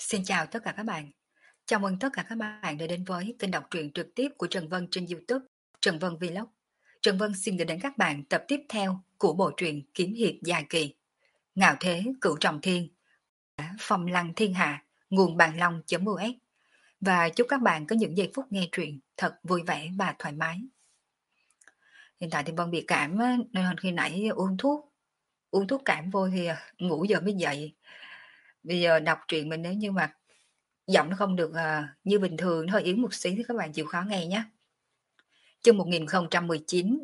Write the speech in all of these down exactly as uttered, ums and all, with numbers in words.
Xin chào tất cả các bạn. Chào mừng tất cả các bạn đã đến với kênh đọc truyện trực tiếp của Trần Vân trên YouTube, Trần Vân Vlog. Trần Vân xin gửi đến các bạn tập tiếp theo của bộ truyện kiếm hiệp dài kỳ Ngạo Thế Cửu Trọng Thiên, Phong Lăng Thiên Hạ, nguồn bàn long.us. Và chúc các bạn có những giây phút nghe truyện thật vui vẻ và thoải mái. Hiện tại thì Vân bị cảm á, nên khi nãy uống thuốc, uống thuốc cảm vô thì ngủ giờ mới dậy. Bây giờ đọc truyện mình nếu như mà giọng nó không được à, như bình thường, nó hơi yếu một xí thì các bạn chịu khó nghe nhé. Chương một nghìn không trăm mười chín.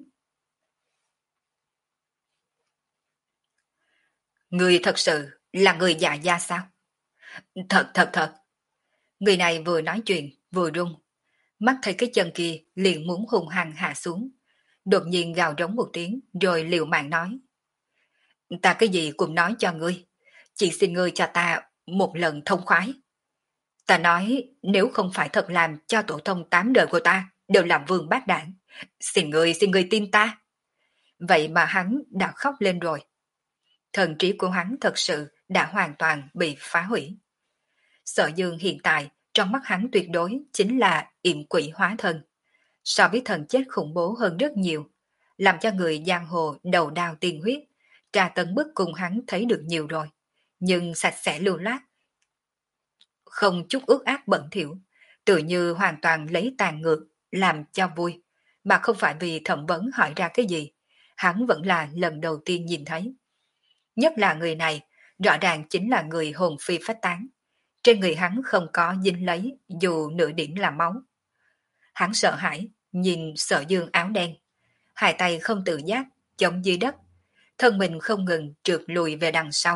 Người thật sự là người già gia sao? Thật thật thật. Người này vừa nói chuyện vừa run, mắt thấy cái chân kia liền muốn hung hăng hạ xuống, đột nhiên gào rống một tiếng rồi liều mạng nói: Ta cái gì cũng nói cho ngươi, chỉ xin ngươi cho ta một lần thông khoái. Ta nói nếu không phải thật làm cho tổ tông tám đời của ta đều làm vương bát đảng, xin ngươi xin ngươi tin ta. Vậy mà hắn đã khóc lên rồi. Thần trí của hắn thật sự đã hoàn toàn bị phá hủy. Sở Dương hiện tại trong mắt hắn tuyệt đối chính là yểm quỷ hóa thân, so với thần chết khủng bố hơn rất nhiều, làm cho người giang hồ đầu đao tiên huyết, tra tấn bức cùng hắn thấy được nhiều rồi, nhưng sạch sẽ lưu loát, không chút ước ác bẩn thỉu, tự như hoàn toàn lấy tàn ngược làm cho vui, mà không phải vì thẩm vấn hỏi ra cái gì, hắn vẫn là lần đầu tiên nhìn thấy. Nhất là người này, rõ ràng chính là người hồn phi phách tán. Trên người hắn không có dính lấy dù nửa điểm là máu. Hắn sợ hãi, nhìn Sở Dương áo đen. Hai tay không tự giác, chống dưới đất. Thân mình không ngừng trượt lùi về đằng sau.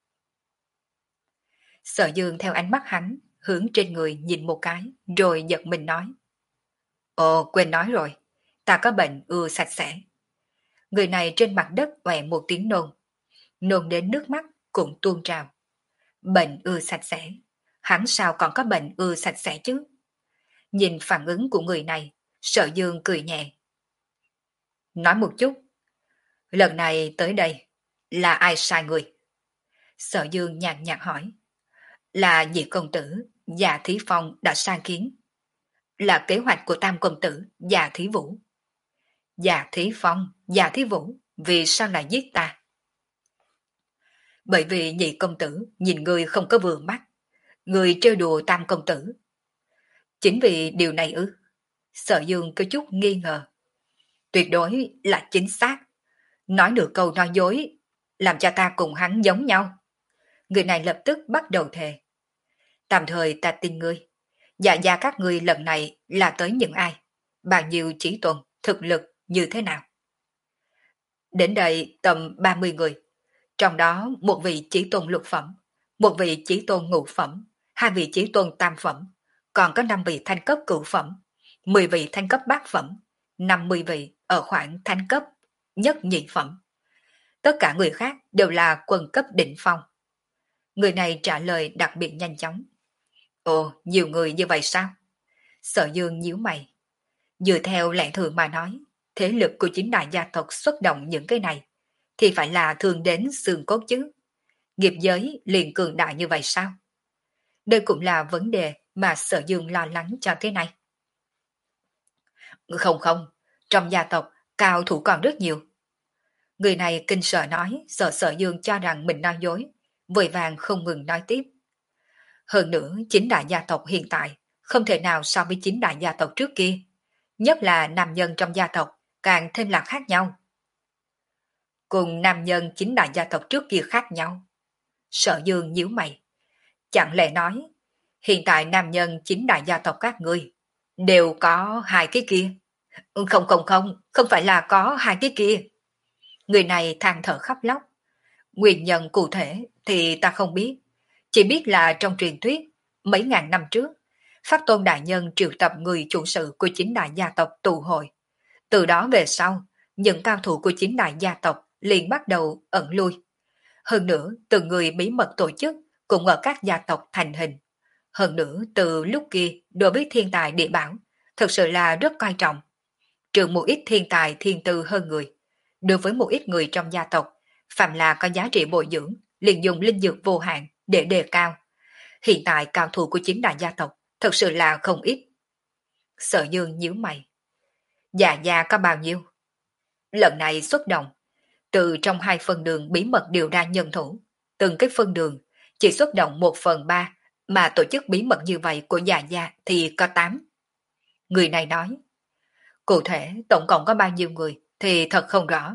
Sở Dương theo ánh mắt hắn, hướng trên người nhìn một cái, rồi giật mình nói: Ồ, quên nói rồi, ta có bệnh ưa sạch sẽ. Người này trên mặt đất oẹ một tiếng nôn, nôn đến nước mắt cũng tuôn trào. Bệnh ưa sạch sẽ, hắn sao còn có bệnh ưa sạch sẽ chứ? Nhìn phản ứng của người này, Sở Dương cười nhẹ. Nói một chút, lần này tới đây, là ai sai người? Sở Dương nhàn nhạt hỏi. Là nhị công tử, Dạ Thí Phong đã sai kiến. Là kế hoạch của tam công tử, Dạ Thí Vũ. Dạ Thí Phong, Dạ Thí Vũ, vì sao lại giết ta? Bởi vì nhị công tử nhìn người không có vừa mắt, người trêu đùa tam công tử. Chính vì điều này ư? Sở Dương có chút nghi ngờ. Tuyệt đối là chính xác. Nói được câu nói dối, làm cho ta cùng hắn giống nhau. Người này lập tức bắt đầu thề. Tạm thời ta tin ngươi. Dạ gia các ngươi lần này là tới những ai? Bao nhiêu chỉ tuần, thực lực như thế nào? Đến đây tầm ba mươi người. Trong đó một vị chỉ tôn lục phẩm, một vị chỉ tôn ngũ phẩm, hai vị chỉ tôn tam phẩm, còn có năm vị thanh cấp cửu phẩm, mười vị thanh cấp bát phẩm, năm mươi vị ở khoảng thanh cấp nhất nhị phẩm. Tất cả người khác đều là quân cấp đỉnh phong. Người này trả lời đặc biệt nhanh chóng. Ồ, nhiều người như vậy sao? Sở Dương nhíu mày. Dựa theo lẽ thường mà nói, thế lực của chính đại gia tộc xuất động những cái này, thì phải là thường đến xương cốt chứ. Nghiệp giới liền cường đại như vậy sao? Đây cũng là vấn đề mà Sở Dương lo lắng cho thế này. Không không, trong gia tộc cao thủ còn rất nhiều. Người này kinh sợ nói, sợ Sở Dương cho rằng mình nói dối, vội vàng không ngừng nói tiếp. Hơn nữa, chính đại gia tộc hiện tại không thể nào so với chính đại gia tộc trước kia. Nhất là nam nhân trong gia tộc càng thêm là khác nhau. Cùng nam nhân chính đại gia tộc trước kia khác nhau. Sở Dương nhíu mày. Chẳng lẽ nói, hiện tại nam nhân chính đại gia tộc các ngươi đều có hai cái kia? Không không không, không phải là có hai cái kia. Người này than thở khóc lóc. Nguyên nhân cụ thể thì ta không biết. Chỉ biết là trong truyền thuyết, mấy ngàn năm trước, Pháp Tôn Đại Nhân triệu tập người chủ sự của chính đại gia tộc tụ hội. Từ đó về sau, những cao thủ của chính đại gia tộc liền bắt đầu ẩn lui. Hơn nữa, từng người bí mật tổ chức cũng ở các gia tộc thành hình. Hơn nữa, từ lúc kia, đối với thiên tài địa bảo, thực sự là rất coi trọng. Trừ một ít thiên tài thiên tư hơn người. Đối với một ít người trong gia tộc, phạm là có giá trị bồi dưỡng, liền dùng linh dược vô hạn để đề cao. Hiện tại cao thủ của chính đại gia tộc thật sự là không ít. Sở Dương nhíu mày. Dạ gia có bao nhiêu? Lần này xuất động, từ trong hai phân đường bí mật điều ra nhân thủ. Từng cái phân đường chỉ xuất động một phần ba, mà tổ chức bí mật như vậy của dạ gia thì có tám. Người này nói, cụ thể tổng cộng có bao nhiêu người thì thật không rõ.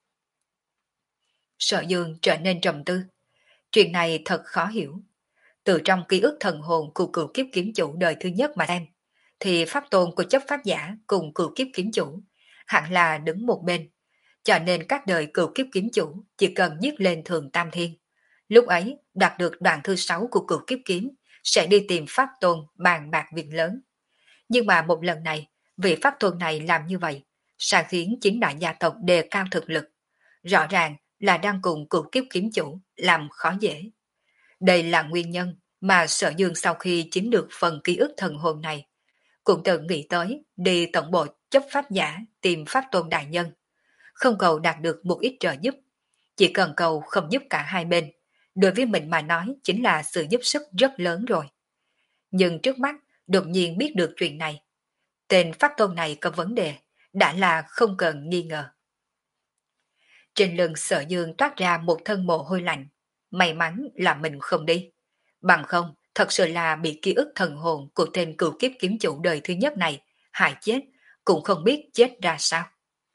Sở Dương trở nên trầm tư. Chuyện này thật khó hiểu. Từ trong ký ức thần hồn của cựu kiếp kiếm chủ đời thứ nhất mà xem, thì pháp tôn của chấp pháp giả cùng cựu kiếp kiếm chủ hẳn là đứng một bên. Cho nên các đời cựu kiếp kiếm chủ chỉ cần giết lên thường tam thiên. Lúc ấy đạt được đoạn thứ sáu của cựu kiếp kiếm sẽ đi tìm pháp tôn bàn bạc việc lớn. Nhưng mà một lần này, vị pháp tôn này làm như vậy, sẽ khiến chính đại gia tộc đề cao thực lực. Rõ ràng là đang cùng cựu kiếp kiếm chủ làm khó dễ. Đây là nguyên nhân mà Sở Dương sau khi chiếm được phần ký ức thần hồn này, cũng từng nghĩ tới đi tổng bộ chấp pháp giả tìm pháp tôn đại nhân. Không cầu đạt được một ít trợ giúp, chỉ cần cầu không giúp cả hai bên, đối với mình mà nói chính là sự giúp sức rất lớn rồi. Nhưng trước mắt đột nhiên biết được chuyện này, tên pháp tôn này có vấn đề, đã là không cần nghi ngờ. Trên lưng Sở Dương toát ra một thân mồ hôi lạnh, may mắn là mình không đi. Bằng không, thật sự là bị ký ức thần hồn của tên cựu kiếp kiếm chủ đời thứ nhất này hại chết, cũng không biết chết ra sao.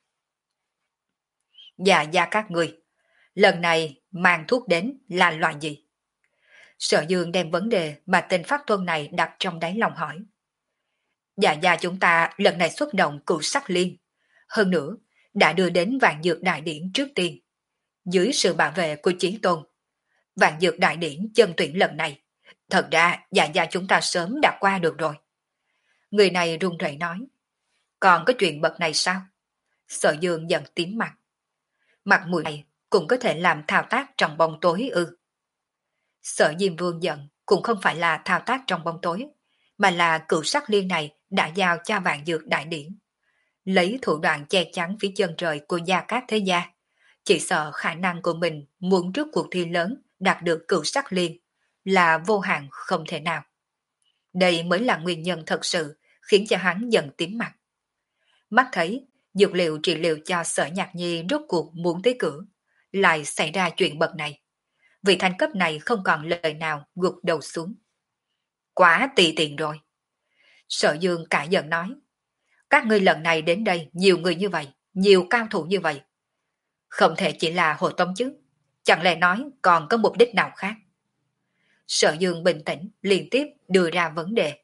Dạ gia các người, lần này mang thuốc đến là loại gì? Sở Dương đem vấn đề mà tên pháp tôn này đặt trong đáy lòng hỏi. Dạ gia chúng ta lần này xuất động cựu sắc liên. Hơn nữa, đã đưa đến vạn dược đại điển trước tiên. Dưới sự bảo vệ của Chí Tôn, vạn dược đại điển chân tuyển lần này, thật ra dạ gia chúng ta sớm đã qua được rồi. Người này run rẩy nói. Còn có chuyện bậc này sao? Sở Dương giận tím mặt. Mặt mũi này cũng có thể làm thao tác trong bóng tối ư? Sở Diêm Vương giận cũng không phải là thao tác trong bóng tối, mà là cựu sắc liên này đã giao cho vạn dược đại điển. Lấy thủ đoạn che chắn phía chân trời của gia cát thế gia, chỉ sợ khả năng của mình muốn trước cuộc thi lớn đạt được cựu sắc liên là vô hạn không thể nào. Đây mới là nguyên nhân thật sự khiến cho hắn giận tím mặt. Mắt thấy dược liệu trị liệu cho Sở Nhạc Nhi rốt cuộc muốn tới cửa, lại xảy ra chuyện bậc này. Vị thanh cấp này không còn lời nào gục đầu xuống. Quá tùy tiện rồi. Sở Dương cả giận nói. Các ngươi lần này đến đây nhiều người như vậy, nhiều cao thủ như vậy. Không thể chỉ là hộ tống chứ. Chẳng lẽ nói còn có mục đích nào khác? Sở Dương bình tĩnh liên tiếp đưa ra vấn đề.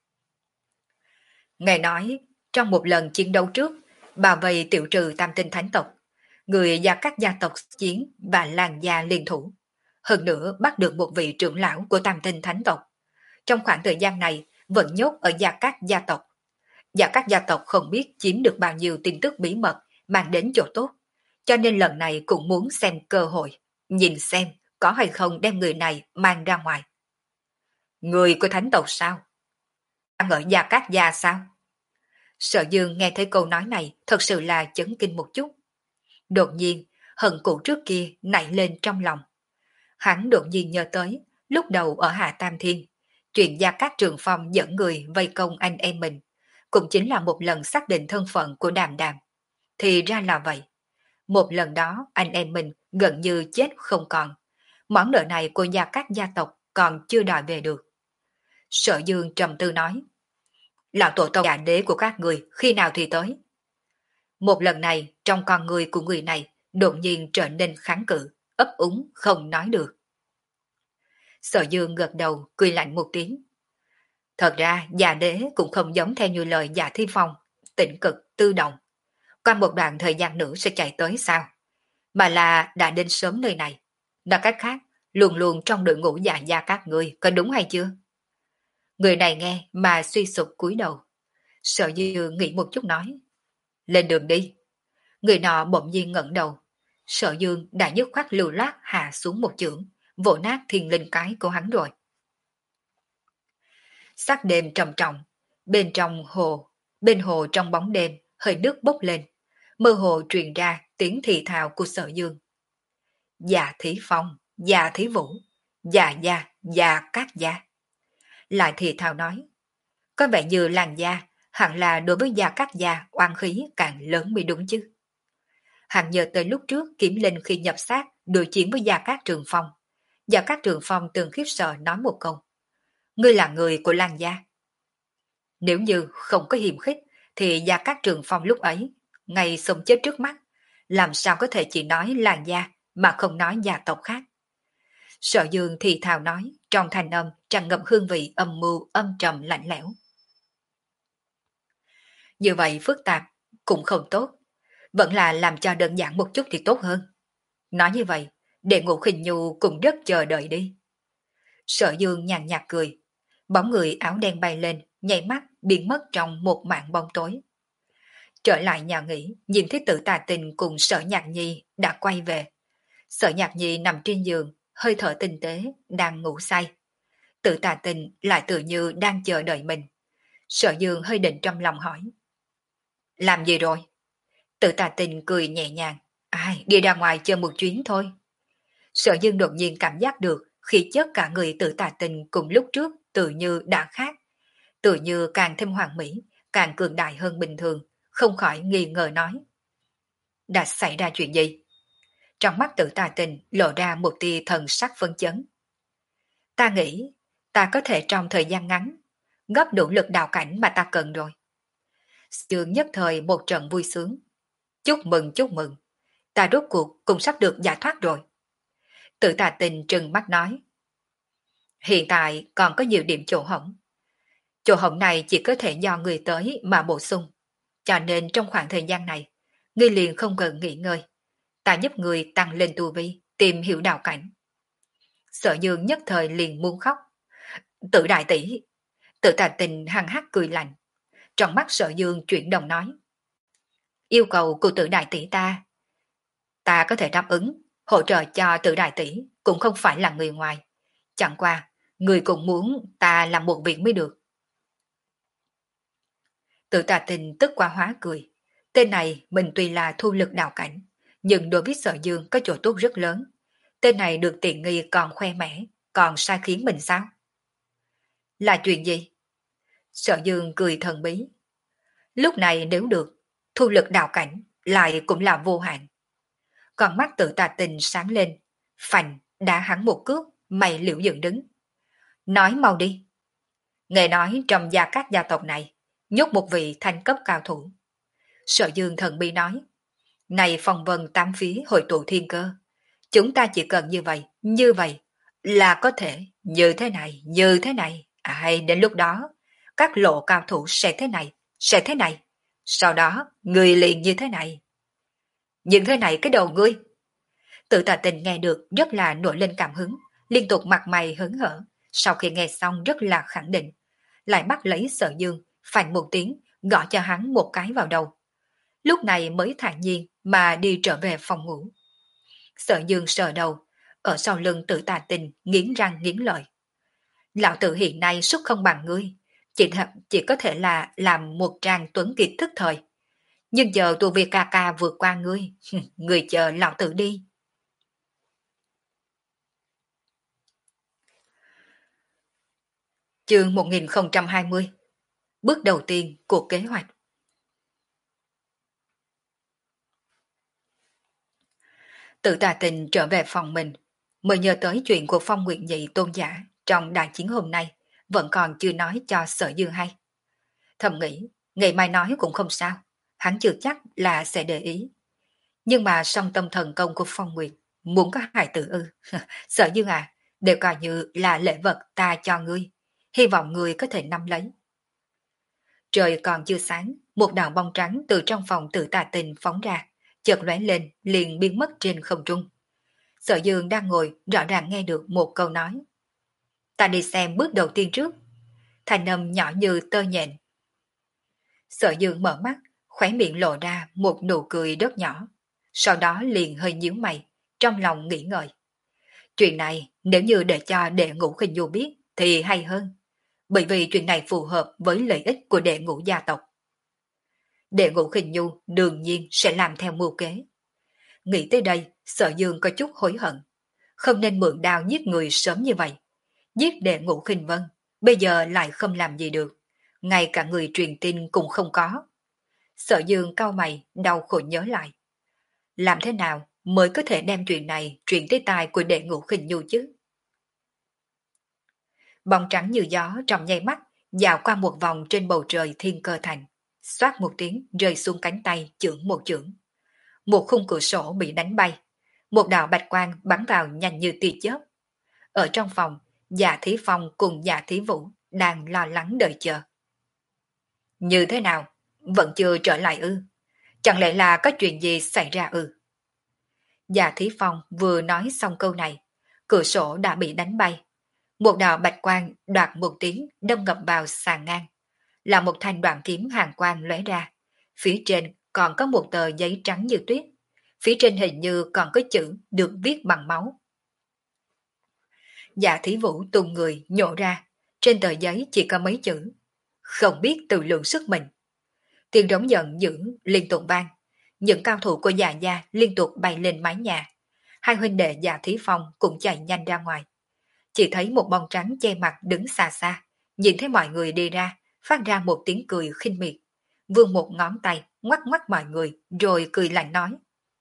Nghe nói, trong một lần chiến đấu trước, bảo vệ tiểu trừ tam tinh thánh tộc, người và các gia tộc chiến và làng gia liên thủ. Hơn nữa bắt được một vị trưởng lão của tam tinh thánh tộc. Trong khoảng thời gian này vẫn nhốt ở gia các gia tộc. Và các gia tộc không biết chiếm được bao nhiêu tin tức bí mật mang đến chỗ tốt. Cho nên lần này cũng muốn xem cơ hội, nhìn xem có hay không đem người này mang ra ngoài. Người của thánh tộc sao? Đang ở gia các gia sao? Sở Dương nghe thấy câu nói này thật sự là chấn kinh một chút. Đột nhiên, hận cũ trước kia nảy lên trong lòng. Hắn đột nhiên nhớ tới, lúc đầu ở Hạ Tam Thiên, chuyện Gia Cát Trường Phong dẫn người vây công anh em mình, cũng chính là một lần xác định thân phận của Đàm Đàm. Thì ra là vậy. Một lần đó anh em mình gần như chết không còn. Món nợ này của Gia Cát gia tộc còn chưa đòi về được. Sở Dương trầm tư nói, lão tổ tông già đế của các người khi nào thì tới? Một lần này trong con người của người này đột nhiên trở nên kháng cự, ấp úng không nói được. Sở Dương gật đầu cười lạnh một tiếng. Thật ra già đế cũng không giống theo như lời Dạ Thi Phong, tĩnh cực tư động. Qua một đoạn thời gian nữa sẽ chạy tới sao? Mà là đã đến sớm nơi này. Nói cách khác, luôn luôn trong đội ngũ dạ gia các người, có đúng hay chưa? Người này nghe mà suy sụp cúi đầu. Sở Dương nghĩ một chút nói. Lên đường đi. Người nọ bỗng nhiên ngẩng đầu. Sở Dương đã dứt khoát lưu loát hạ xuống một chưởng, vỗ nát thiên linh cái của hắn rồi. Sắc đêm trầm trọng, bên trong hồ, bên hồ trong bóng đêm, hơi nước bốc lên, mơ hồ truyền ra tiếng thì thào của Sở Dương. Dạ Thí Phong, dạ Thí Vũ, dạ gia, dạ các gia. lại thì thào nói, có vẻ như làn da, hẳn là đối với Gia Cát gia oan khí càng lớn mới đúng chứ. Hắn nhớ tới lúc trước Kiếm Linh khi nhập xác đối chiến với Gia Cát Trường Phong. Gia Cát Trường Phong từng khiếp sợ nói một câu, ngươi là người của làng gia. Nếu như không có hiềm khích, thì Gia Cát Trường Phong lúc ấy, ngày sống chết trước mắt, làm sao có thể chỉ nói làng gia mà không nói gia tộc khác. Sở Dương thì thào nói, trong thanh âm tràn ngập hương vị âm mưu âm trầm lạnh lẽo. Như vậy phức tạp, cũng không tốt, vẫn là làm cho đơn giản một chút thì tốt hơn. Nói như vậy, Đệ Ngũ Khinh Nhu cũng rất chờ đợi đi. Sở Dương nhàn nhạt cười, bóng người áo đen bay lên, nhảy mắt biến mất trong một mảng bóng tối. Trở lại nhà nghỉ, nhìn thấy Tử Tà Tình cùng Sở Nhạc Nhi đã quay về. Sở Nhạc Nhi nằm trên giường, hơi thở tinh tế, đang ngủ say. Tử Tà Tình lại tự như đang chờ đợi mình. Sở Dương hơi định trong lòng hỏi, làm gì rồi? Tử Tà Tình cười nhẹ nhàng, ai, đi ra ngoài chơi một chuyến thôi. Sở Dương đột nhiên cảm giác được khí chất cả người Tử Tà Tình cùng lúc trước tự như đã khác, tự như càng thêm hoàn mỹ, càng cường đại hơn bình thường, không khỏi nghi ngờ nói. Đã xảy ra chuyện gì? Trong mắt Tử Tà Tình lộ ra một tia thần sắc phấn chấn. Ta nghĩ, ta có thể trong thời gian ngắn, góp đủ lực đạo cảnh mà ta cần rồi. Dương nhất thời một trận vui sướng. Chúc mừng chúc mừng, ta rốt cuộc cũng sắp được giải thoát rồi. Tử Tà Tình trừng mắt nói. Hiện tại còn có nhiều điểm chỗ hỏng. Chỗ hỏng này chỉ có thể do người tới mà bổ sung. Cho nên trong khoảng thời gian này, ngươi liền không cần nghỉ ngơi. Ta giúp người tăng lên tu vi, tìm hiểu đạo cảnh. Sở Dương nhất thời liền muốn khóc. Tử đại tỷ, Tử Tà Tình hằng hắc cười lạnh. Trong mắt Sở Dương chuyển động nói. Yêu cầu của Tử đại tỷ ta, ta có thể đáp ứng, hỗ trợ cho Tử đại tỷ cũng không phải là người ngoài. Chẳng qua, người cũng muốn ta làm một việc mới được. Tử Tà Tình tức quá hóa cười. Tên này mình tuy là thu lực đạo cảnh, nhưng đối với Sở Dương có chỗ tốt rất lớn. Tên này được tiện nghi còn khoe mẽ, còn sai khiến mình sao? Là chuyện gì? Sở Dương cười thần bí. Lúc này nếu được, thu lực đạo cảnh lại cũng là vô hạn. Còn mắt Tử Tà Tình sáng lên, phành đã hắn một cước, mày liễu dựng đứng. Nói mau đi. Nghe nói trong gia các gia tộc này, nhốt một vị thanh cấp cao thủ. Sở Dương thần bi nói, này phong vân tám phía hội tụ thiên cơ. Chúng ta chỉ cần như vậy, như vậy, là có thể như thế này, như thế này. À, hay đến lúc đó, các lộ cao thủ sẽ thế này, sẽ thế này. Sau đó, người liền như thế này. Như thế này cái đầu ngươi. Tử Tà Tình nghe được rất là nổi lên cảm hứng, liên tục mặt mày hớn hở. Sau khi nghe xong rất là khẳng định, lại bắt lấy Sở Dương, phành một tiếng, gõ cho hắn một cái vào đầu. Lúc này mới thản nhiên mà đi trở về phòng ngủ. Sở Dương sờ đầu, ở sau lưng Tử Tà Tình nghiến răng nghiến lợi. Lão tử hiện nay sức không bằng ngươi, chỉ, chỉ có thể là làm một trang tuấn kiệt thức thời. Nhưng giờ tu vi ca ca vượt qua ngươi, ngươi chờ lão tử đi. Chương một nghìn không trăm hai mươi. Bước đầu tiên của kế hoạch. Tử Tà Tình trở về phòng mình, mới nhớ tới chuyện của Phong Nguyện Nhị tôn giả trong đại chiến hôm nay, vẫn còn chưa nói cho Sở Dương hay. Thầm nghĩ, ngày mai nói cũng không sao, hắn chưa chắc là sẽ để ý. Nhưng mà song tâm thần công của Phong Nguyệt, muốn có hài tử ư. Sở Dương à, đều coi như là lễ vật ta cho ngươi, hy vọng ngươi có thể nắm lấy. Trời còn chưa sáng, một đạo bông trắng từ trong phòng Tử Tà Tình phóng ra, chợt lóe lên, liền biến mất trên không trung. Sở Dương đang ngồi, rõ ràng nghe được một câu nói. Ta đi xem bước đầu tiên trước. Thành âm nhỏ như tơ nhện. Sở Dương mở mắt, khóe miệng lộ ra một nụ cười rất nhỏ. Sau đó liền hơi nhíu mày, trong lòng nghĩ ngợi. Chuyện này nếu như để cho Đệ Ngũ Khinh Du biết thì hay hơn. Bởi vì chuyện này phù hợp với lợi ích của Đệ Ngũ gia tộc. Đệ Ngũ Khinh Du đương nhiên sẽ làm theo mưu kế. Nghĩ tới đây, Sở Dương có chút hối hận. Không nên mượn đao giết người sớm như vậy. Giết Đệ Ngũ Khinh Vân, bây giờ lại không làm gì được, ngay cả người truyền tin cũng không có. Sở Dương cau mày, đau khổ nhớ lại. Làm thế nào mới có thể đem chuyện này truyền tới tai của đệ ngũ khinh nhu chứ? Bóng trắng như gió trong nháy mắt, dạo qua một vòng trên bầu trời thiên cơ thành. Xoát một tiếng rơi xuống cánh tay chưởng một chưởng. Một khung cửa sổ bị đánh bay. Một đạo bạch quang bắn vào nhanh như tia chớp. Ở trong phòng, Dạ Thí Phong cùng Dạ Thí Vũ đang lo lắng đợi chờ. Như thế nào? Vẫn chưa trở lại ư? Chẳng lẽ là có chuyện gì xảy ra ư? Dạ Thí Phong vừa nói xong câu này, cửa sổ đã bị đánh bay. Một đạo bạch quang đoạt một tiếng đâm ngập vào sàn ngang. Là một thanh đoạn kiếm hàn quang lóe ra. Phía trên còn có một tờ giấy trắng như tuyết. Phía trên hình như còn có chữ được viết bằng máu. Dạ Thí Vũ tung người nhổ ra. Trên tờ giấy chỉ có mấy chữ. Không biết tự lượng sức mình. Tiếng rống giận dữ liên tục vang. Những cao thủ của Dạ gia liên tục bay lên mái nhà. Hai huynh đệ Dạ Thí Phong cũng chạy nhanh ra ngoài. Chỉ thấy một bóng trắng che mặt đứng xa xa. Nhìn thấy mọi người đi ra, phát ra một tiếng cười khinh miệt. Vươn một ngón tay, ngoắc ngoắc mọi người, rồi cười lạnh nói.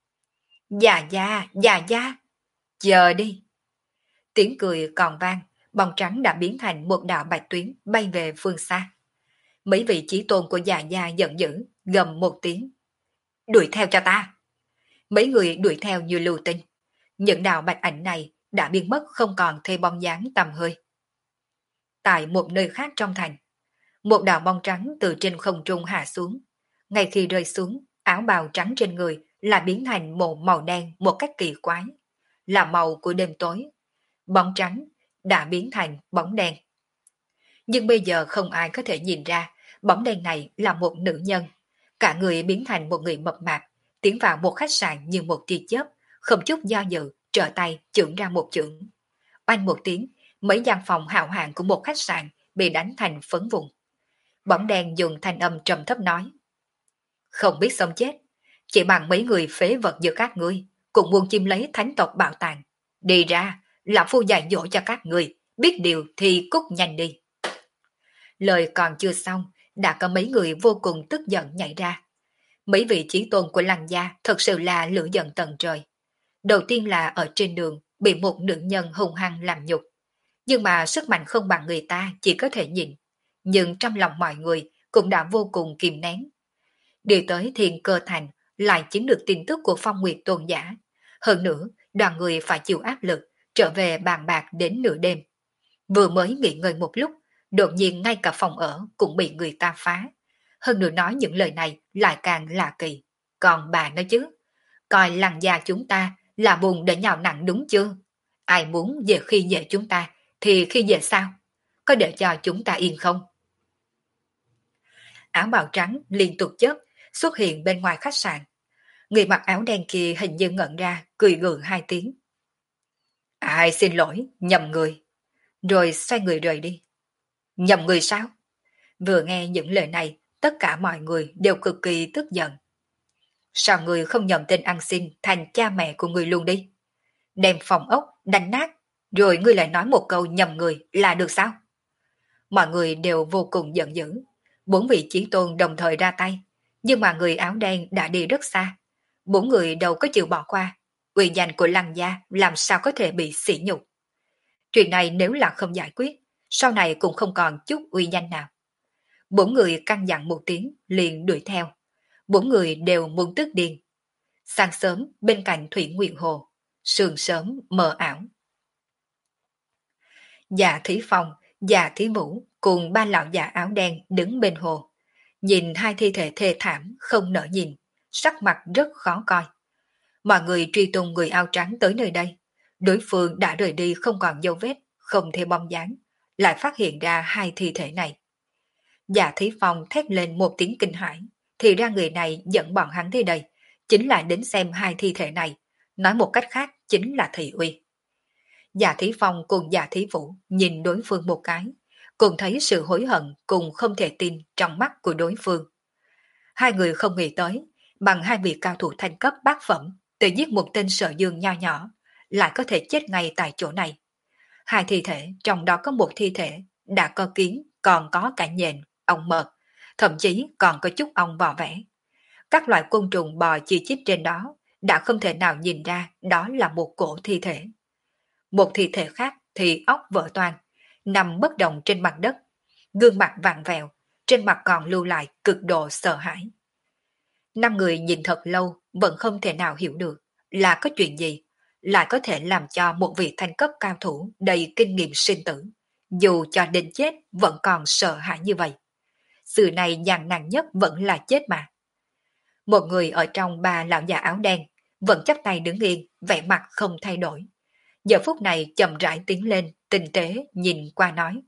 Dạ gia, dạ gia, chờ đi. Tiếng cười còn vang, bóng trắng đã biến thành một đạo bạch tuyến bay về phương xa. Mấy vị chí tôn của Dạ gia giận dữ, gầm một tiếng. Đuổi theo cho ta. Mấy người đuổi theo như lưu tinh. Những đạo bạch ảnh này đã biến mất không còn thấy bóng dáng tầm hơi. Tại một nơi khác trong thành, một đạo bóng trắng từ trên không trung hạ xuống. Ngay khi rơi xuống, áo bào trắng trên người là biến thành một màu đen một cách kỳ quái, là màu của đêm tối. Bóng trắng đã biến thành bóng đen. Nhưng bây giờ không ai có thể nhìn ra bóng đen này là một nữ nhân. Cả người biến thành một người mập mạp, tiến vào một khách sạn như một tia chớp, không chút do dự, trở tay chưởng ra một chưởng. Oanh một tiếng, mấy gian phòng hào hạng của một khách sạn bị đánh thành phấn vụn. Bóng đen dùng thanh âm trầm thấp nói. Không biết sống chết, chỉ bằng mấy người phế vật như các ngươi, cũng muốn chiếm lấy thánh tộc bảo tàng. Đi ra, lão phu dạy dỗ cho các người, biết điều thì cút nhanh đi. Lời còn chưa xong, đã có mấy người vô cùng tức giận nhảy ra. Mấy vị chí tôn của Lăng gia thật sự là lửa giận tận trời. Đầu tiên là ở trên đường bị một nữ nhân hung hăng làm nhục. Nhưng mà sức mạnh không bằng người ta, chỉ có thể nhìn. Nhưng trong lòng mọi người cũng đã vô cùng kìm nén. Đi tới Thiên Cơ Thành lại chiếm được tin tức của Phong Nguyệt Tôn giả. Hơn nữa, đoàn người phải chịu áp lực trở về bàn bạc đến nửa đêm. Vừa mới nghỉ ngơi một lúc, đột nhiên ngay cả phòng ở cũng bị người ta phá. Hơn nữa nói những lời này lại càng lạ kỳ. Còn bà nói chứ, coi Lăng gia chúng ta là bùn để nhào nặng đúng chưa? Ai muốn về khi dễ chúng ta thì khi dễ sao? Có để cho chúng ta yên không? Áo bào trắng liên tục chớp xuất hiện bên ngoài khách sạn. Người mặc áo đen kia hình như ngẩn ra, cười gượng hai tiếng. Ai xin lỗi, nhầm người. Rồi xoay người rời đi. Nhầm người sao? Vừa nghe những lời này, tất cả mọi người đều cực kỳ tức giận. Sao người không nhầm tên ăn xin thành cha mẹ của người luôn đi? Đem phòng ốc, đánh nát, rồi ngươi lại nói một câu nhầm người là được sao? Mọi người đều vô cùng giận dữ. Bốn vị chí tôn đồng thời ra tay, nhưng mà người áo đen đã đi rất xa. Bốn người đâu có chịu bỏ qua. Uy danh của Lăng gia làm sao có thể bị sỉ nhục? Chuyện này nếu là không giải quyết, sau này cũng không còn chút uy danh nào. Bốn người căn dặn một tiếng liền đuổi theo. Bốn người đều muốn tức điên. Sáng sớm bên cạnh Thủy Nguyện Hồ, sương sớm mờ ảo. Dạ Thí Phong, Dạ Thí Vũ cùng ba lão già áo đen đứng bên hồ. Nhìn hai thi thể thê thảm không nỡ nhìn, sắc mặt rất khó coi. Mọi người truy tung người áo trắng tới nơi đây. Đối phương đã rời đi không còn dấu vết, không thêm bóng dáng, lại phát hiện ra hai thi thể này. Dạ Thí Phong thét lên một tiếng kinh hãi, thì ra người này dẫn bọn hắn tới đây, chính là đến xem hai thi thể này, nói một cách khác chính là thị uy. Dạ Thí Phong cùng Dạ Thí Vũ nhìn đối phương một cái, cùng thấy sự hối hận cùng không thể tin trong mắt của đối phương. Hai người không nghĩ tới, bằng hai vị cao thủ thanh cấp bát phẩm, tự giết một tên Sở Dương nho nhỏ, lại có thể chết ngay tại chỗ này. Hai thi thể, trong đó có một thi thể đã có kiến, còn có cả nhện, ong mật, thậm chí còn có chút ong bò vẽ. Các loại côn trùng bò chi chít trên đó đã không thể nào nhìn ra đó là một cổ thi thể. Một thi thể khác thì óc vỡ toang, nằm bất động trên mặt đất, gương mặt vặn vẹo, trên mặt còn lưu lại cực độ sợ hãi. Năm người nhìn thật lâu vẫn không thể nào hiểu được là có chuyện gì lại có thể làm cho một vị thanh cấp cao thủ đầy kinh nghiệm sinh tử, dù cho đến chết vẫn còn sợ hãi như vậy. Sự này gian nan nhất vẫn là chết mà. Một người ở trong ba lão già áo đen vẫn chắp tay đứng yên, vẻ mặt không thay đổi. Giờ phút này chậm rãi tiến lên, tinh tế nhìn qua nói: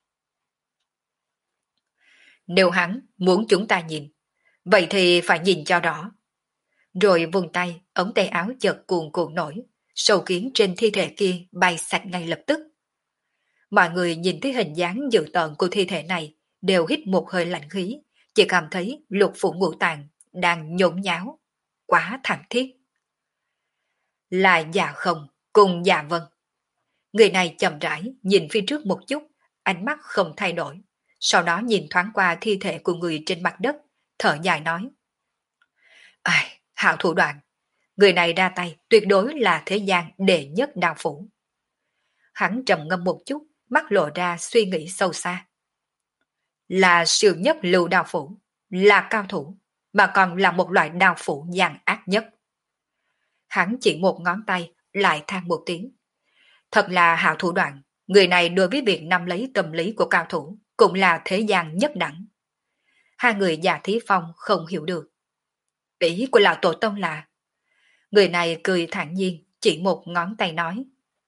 nếu hắn muốn chúng ta nhìn, vậy thì phải nhìn cho rõ. Rồi vùng tay, ống tay áo chợt cuồn cuộn nổi, sâu kiến trên thi thể kia bay sạch ngay lập tức. Mọi người nhìn thấy hình dáng dữ tợn của thi thể này đều hít một hơi lạnh khí, chỉ cảm thấy lục phủ ngũ tạng đang nhốn nháo, quá thảm thiết. Là Dạ Không cùng Dạ Vân. Người này chậm rãi nhìn phía trước một chút, ánh mắt không thay đổi, sau đó nhìn thoáng qua thi thể của người trên mặt đất, thở dài nói: ai, hảo thủ đoạn, người này ra tay tuyệt đối là thế gian đệ nhất đao phủ. Hắn trầm ngâm một chút, mắt lộ ra suy nghĩ sâu xa. Là siêu nhất lưu đao phủ, là cao thủ, mà còn là một loại đao phủ gian ác nhất. Hắn chỉ một ngón tay, lại than một tiếng. Thật là hảo thủ đoạn, người này đối với việc nắm lấy tâm lý của cao thủ, cũng là thế gian nhất đẳng. Hai người già Thí Phong không hiểu được. Ý của lão tổ tông là... Người này cười thản nhiên, chỉ một ngón tay nói.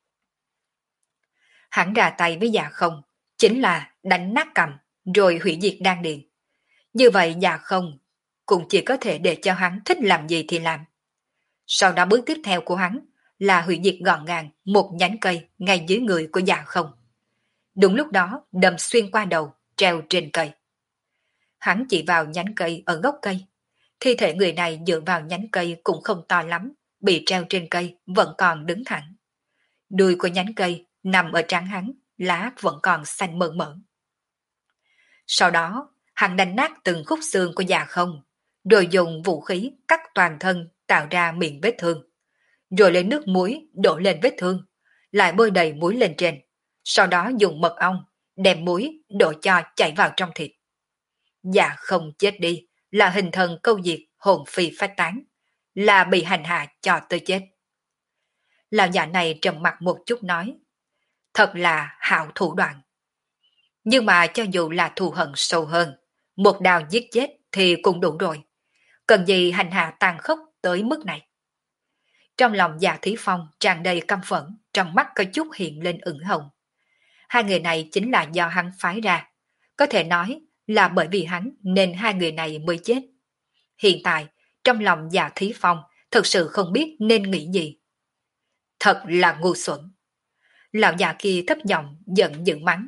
Hắn ra tay với Dạ Không, chính là đánh nát cầm, rồi hủy diệt đan điền. Như vậy Dạ Không cũng chỉ có thể để cho hắn thích làm gì thì làm. Sau đó bước tiếp theo của hắn là hủy diệt gọn gàng một nhánh cây ngay dưới người của Dạ Không. Đúng lúc đó đâm xuyên qua đầu, treo trên cây. Hắn chỉ vào nhánh cây ở gốc cây. Thi thể người này dựa vào nhánh cây cũng không to lắm, bị treo trên cây vẫn còn đứng thẳng. Đuôi của nhánh cây nằm ở trán hắn, lá vẫn còn xanh mơn mởn. Sau đó, hắn đánh nát từng khúc xương của Dạ Không, rồi dùng vũ khí cắt toàn thân tạo ra miệng vết thương. Rồi lấy nước muối đổ lên vết thương, lại bôi đầy muối lên trên. Sau đó dùng mật ong, đem muối đổ cho chảy vào trong thịt. Dạ Không chết đi, là hình thần câu diệt, hồn phi phách tán, là bị hành hạ cho tới chết. Lão già này trầm mặt một chút nói, thật là hảo thủ đoạn. Nhưng mà cho dù là thù hận sâu hơn, một đao giết chết thì cũng đủ rồi. Cần gì hành hạ tàn khốc tới mức này? Trong lòng Dạ Thí Phong tràn đầy căm phẫn, trong mắt có chút hiện lên ửng hồng. Hai người này chính là do hắn phái ra. Có thể nói là bởi vì hắn nên hai người này mới chết. Hiện tại, trong lòng Dạ Thí Phong thực sự không biết nên nghĩ gì. Thật là ngu xuẩn. Lão già kia thấp giọng giận dữ mắng.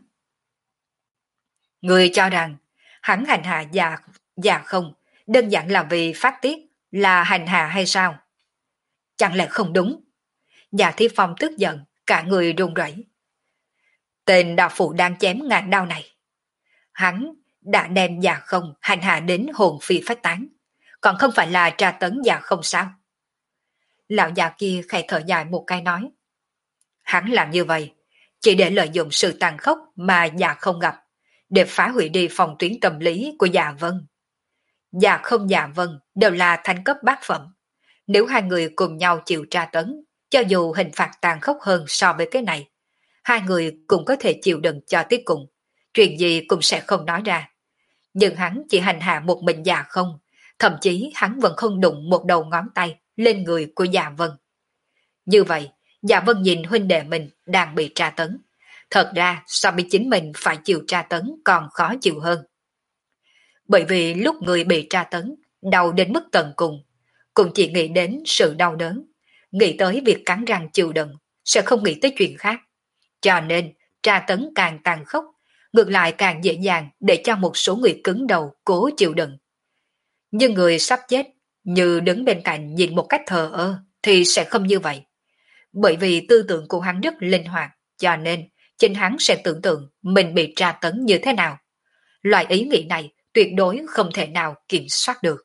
Người cho rằng hắn hành hạ già, già không, đơn giản là vì phát tiết, là hành hạ hay sao? Chẳng lẽ không đúng? Dạ Thí Phong tức giận, cả người run rẩy. Tên đạo phụ đang chém ngàn đao này. Hắn đã đem già không hành hạ đến hồn phi phách tán, còn không phải là tra tấn già không sao? Lão già kia khẽ thở dài một cái nói. Hắn làm như vậy, chỉ để lợi dụng sự tàn khốc mà già không gặp, để phá hủy đi phòng tuyến tâm lý của Dạ Vân. Dạ không Dạ Vân đều là thánh cấp bát phẩm. Nếu hai người cùng nhau chịu tra tấn, cho dù hình phạt tàn khốc hơn so với cái này, hai người cũng có thể chịu đựng cho tới cùng, chuyện gì cũng sẽ không nói ra. Nhưng hắn chỉ hành hạ một mình Dạ không, thậm chí hắn vẫn không đụng một đầu ngón tay lên người của Dạ Vân. Như vậy, Dạ Vân nhìn huynh đệ mình đang bị tra tấn. Thật ra so với chính mình phải chịu tra tấn còn khó chịu hơn. Bởi vì lúc người bị tra tấn, đau đến mức tận cùng, cũng chỉ nghĩ đến sự đau đớn, nghĩ tới việc cắn răng chịu đựng, sẽ không nghĩ tới chuyện khác. Cho nên, tra tấn càng tàn khốc, ngược lại càng dễ dàng để cho một số người cứng đầu cố chịu đựng. Nhưng người sắp chết, như đứng bên cạnh nhìn một cách thờ ơ, thì sẽ không như vậy. Bởi vì tư tưởng của hắn rất linh hoạt, cho nên chính hắn sẽ tưởng tượng mình bị tra tấn như thế nào. Loại ý nghĩ này tuyệt đối không thể nào kiểm soát được.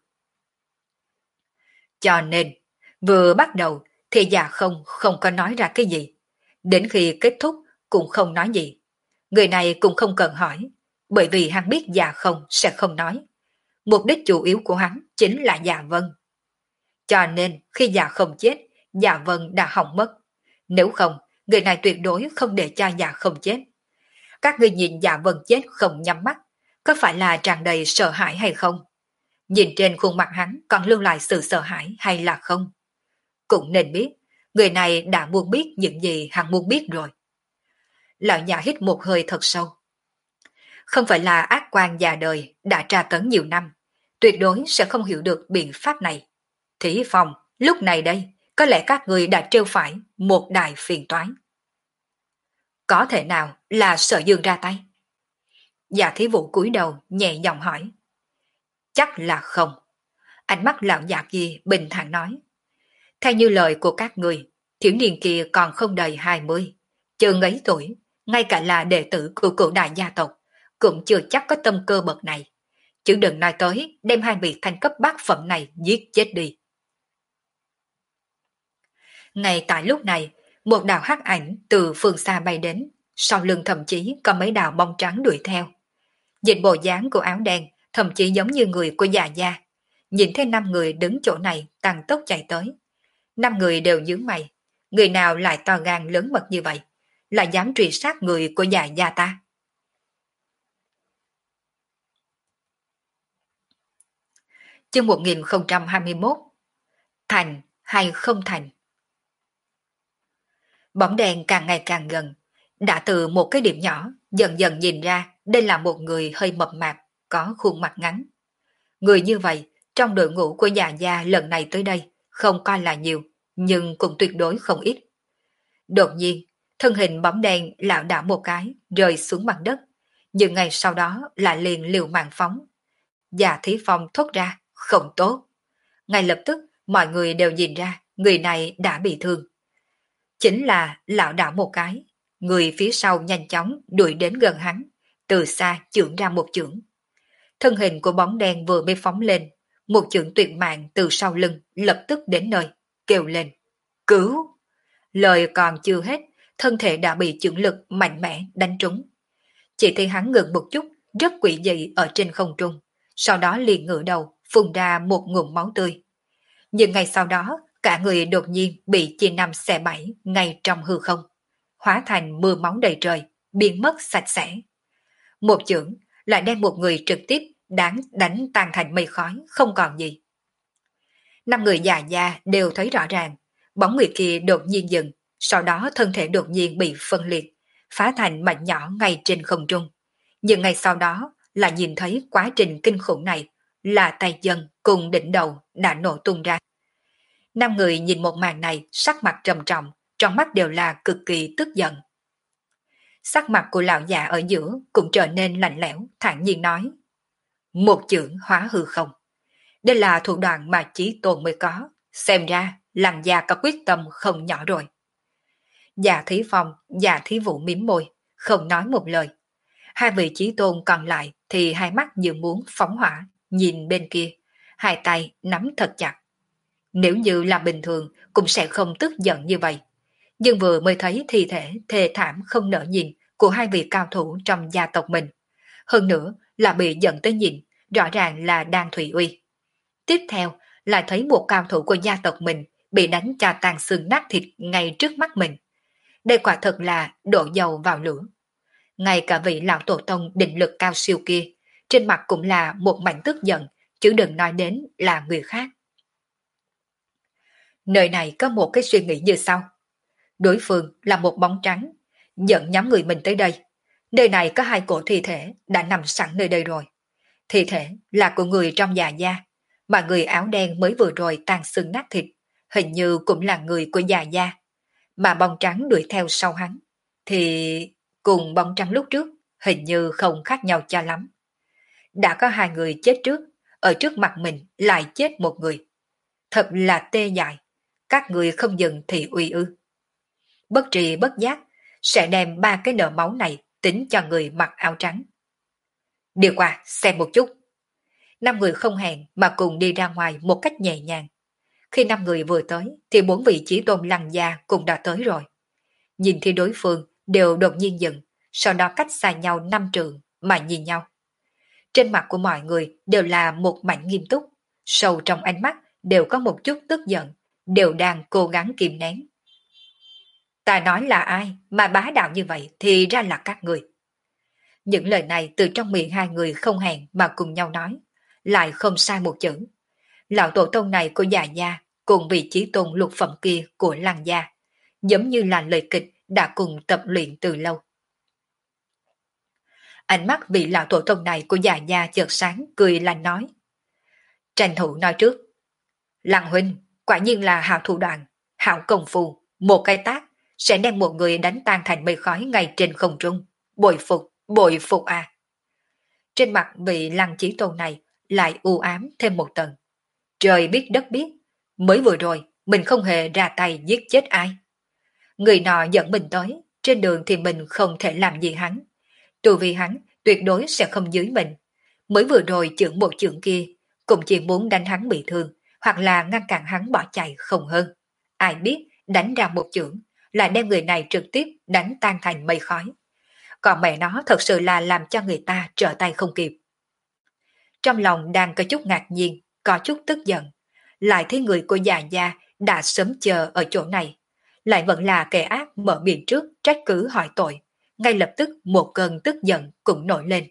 Cho nên, vừa bắt đầu thì già không không có nói ra cái gì. Đến khi kết thúc cũng không nói gì. Người này cũng không cần hỏi, bởi vì hắn biết già không sẽ không nói. Mục đích chủ yếu của hắn chính là già Vân. Cho nên khi già không chết, già Vân đã hỏng mất. Nếu không, người này tuyệt đối không để cho già không chết. Các người nhìn già Vân chết không nhắm mắt, có phải là tràn đầy sợ hãi hay không? Nhìn trên khuôn mặt hắn còn lưu lại sự sợ hãi hay là không? Cũng nên biết, người này đã muốn biết những gì hắn muốn biết rồi. Lão già hít một hơi thật sâu. Không phải là ác quan già đời đã tra tấn nhiều năm, tuyệt đối sẽ không hiểu được biện pháp này. Thí Phong, lúc này đây, có lẽ các người đã trêu phải một đại phiền toái. Có thể nào là Sở Dương ra tay? Dạ thí vụ cúi đầu nhẹ giọng hỏi. Chắc là không. Ánh mắt lão già kia bình thản nói. Theo như lời của các người, thiếu niên kia còn không đầy hai mươi, chừng ấy tuổi, ngay cả là đệ tử của cửu đại gia tộc, cũng chưa chắc có tâm cơ bậc này. Chứ đừng nói tới đem hai vị thanh cấp bát phẩm này giết chết đi. Ngay tại lúc này, một đạo hắc ảnh từ phương xa bay đến, sau lưng thậm chí có mấy đạo bóng trắng đuổi theo. Nhìn bộ dáng của áo đen, thậm chí giống như người của già gia. Nhìn thấy năm người đứng chỗ này tăng tốc chạy tới. Năm người đều nhướng mày. Người nào lại to gan lớn mật như vậy? Là dám truy sát người của già gia ta? Chương một nghìn không trăm hai mươi mốt. Thành hay không thành? Bóng đèn càng ngày càng gần. Đã từ một cái điểm nhỏ, dần dần nhìn ra đây là một người hơi mập mạp, có khuôn mặt ngắn. Người như vậy, trong đội ngũ của già gia lần này tới đây, không coi là nhiều, nhưng cũng tuyệt đối không ít. Đột nhiên, thân hình bóng đen lảo đảo một cái, rơi xuống mặt đất, nhưng ngay sau đó lại liền liều mạng phóng. Già Thí Phong thốt ra, không tốt. Ngay lập tức, mọi người đều nhìn ra, người này đã bị thương. Chính là lảo đảo một cái, người phía sau nhanh chóng đuổi đến gần hắn, từ xa chưởng ra một chưởng. Thân hình của bóng đen vừa mới phóng lên, một chưởng tuyệt mạng từ sau lưng lập tức đến nơi, kêu lên, cứu! Lời còn chưa hết, thân thể đã bị chưởng lực mạnh mẽ đánh trúng. Chỉ thấy hắn ngừng một chút, rất quỷ dị ở trên không trung, sau đó liền ngửa đầu, phun ra một ngụm máu tươi. Nhưng ngay sau đó, cả người đột nhiên bị chia năm xẻ bảy ngay trong hư không, hóa thành mưa máu đầy trời, biến mất sạch sẽ. Một chưởng lại đem một người trực tiếp đáng đánh tan thành mây khói, không còn gì. Năm người già gia đều thấy rõ ràng, bóng người kia đột nhiên dừng, sau đó thân thể đột nhiên bị phân liệt, phá thành mảnh nhỏ ngay trên không trung. Nhưng ngay sau đó là nhìn thấy quá trình kinh khủng này, là tay chân cùng đỉnh đầu đã nổ tung ra. Năm người nhìn một màn này sắc mặt trầm trọng, trong mắt đều là cực kỳ tức giận. Sắc mặt của lão già ở giữa cũng trở nên lạnh lẽo, thản nhiên nói. Một chưởng hóa hư không. Đây là thủ đoạn mà Chí Tôn mới có, xem ra làng già có quyết tâm không nhỏ rồi. Già Thí Phong, già Thí Vũ mím môi, không nói một lời. Hai vị Chí Tôn còn lại thì hai mắt như muốn phóng hỏa, nhìn bên kia, hai tay nắm thật chặt. Nếu như là bình thường cũng sẽ không tức giận như vậy. Nhưng vừa mới thấy thi thể thê thảm không nỡ nhìn của hai vị cao thủ trong gia tộc mình. Hơn nữa là bị giận tới nhìn, rõ ràng là đang thủy uy. Tiếp theo là thấy một cao thủ của gia tộc mình bị đánh cho tàn xương nát thịt ngay trước mắt mình. Đây quả thật là đổ dầu vào lửa. Ngay cả vị lão tổ tông định lực cao siêu kia, trên mặt cũng là một mảnh tức giận, chứ đừng nói đến là người khác. Nơi này có một cái suy nghĩ như sau. Đối phương là một bóng trắng, dẫn nhóm người mình tới đây. Nơi này có hai cổ thi thể đã nằm sẵn nơi đây rồi. Thi thể là của người trong già gia, mà người áo đen mới vừa rồi tàn xương nát thịt, hình như cũng là người của già gia. Mà bóng trắng đuổi theo sau hắn, thì cùng bóng trắng lúc trước hình như không khác nhau cho lắm. Đã có hai người chết trước, ở trước mặt mình lại chết một người. Thật là tê dại, các người không dừng thì uy ư. Bất trì bất giác, sẽ đem ba cái nợ máu này tính cho người mặc áo trắng. Đi qua xem một chút. Năm người không hẹn mà cùng đi ra ngoài một cách nhẹ nhàng. Khi năm người vừa tới thì bốn vị chí tôn lăng gia cũng đã tới rồi. Nhìn thì đối phương đều đột nhiên dừng, sau đó cách xa nhau năm trượng mà nhìn nhau. Trên mặt của mọi người đều là một mảnh nghiêm túc, sâu trong ánh mắt đều có một chút tức giận, đều đang cố gắng kìm nén. Ta nói là ai mà bá đạo như vậy thì ra là các người. Những lời này từ trong miệng hai người không hẹn mà cùng nhau nói, lại không sai một chữ. Lão tổ tông này của già gia cùng vị chí tôn lục phẩm kia của làng gia, giống như là lời kịch đã cùng tập luyện từ lâu. Ánh mắt vị lão tổ tông này của già gia chợt sáng, cười lành nói. Tranh thủ nói trước. Lăng huynh, quả nhiên là hảo thủ đoạn, hảo công phu, một cái tác sẽ đem một người đánh tan thành mây khói ngay trên không trung. Bội phục, bội phục à. Trên mặt vị lăng chí tôn này lại u ám thêm một tầng. Trời biết đất biết, mới vừa rồi mình không hề ra tay giết chết ai. Người nọ dẫn mình tới, trên đường thì mình không thể làm gì hắn. Tu vì hắn tuyệt đối sẽ không dưới mình. Mới vừa rồi chưởng một chưởng kia, cũng chỉ muốn đánh hắn bị thương, hoặc là ngăn cản hắn bỏ chạy không hơn. Ai biết đánh ra một chưởng, lại đem người này trực tiếp đánh tan thành mây khói. Còn mẹ nó thật sự là làm cho người ta trở tay không kịp. Trong lòng đang có chút ngạc nhiên, có chút tức giận. Lại thấy người của già gia đã sớm chờ ở chỗ này. Lại vẫn là kẻ ác mở miệng trước trách cứ hỏi tội. Ngay lập tức một cơn tức giận cũng nổi lên.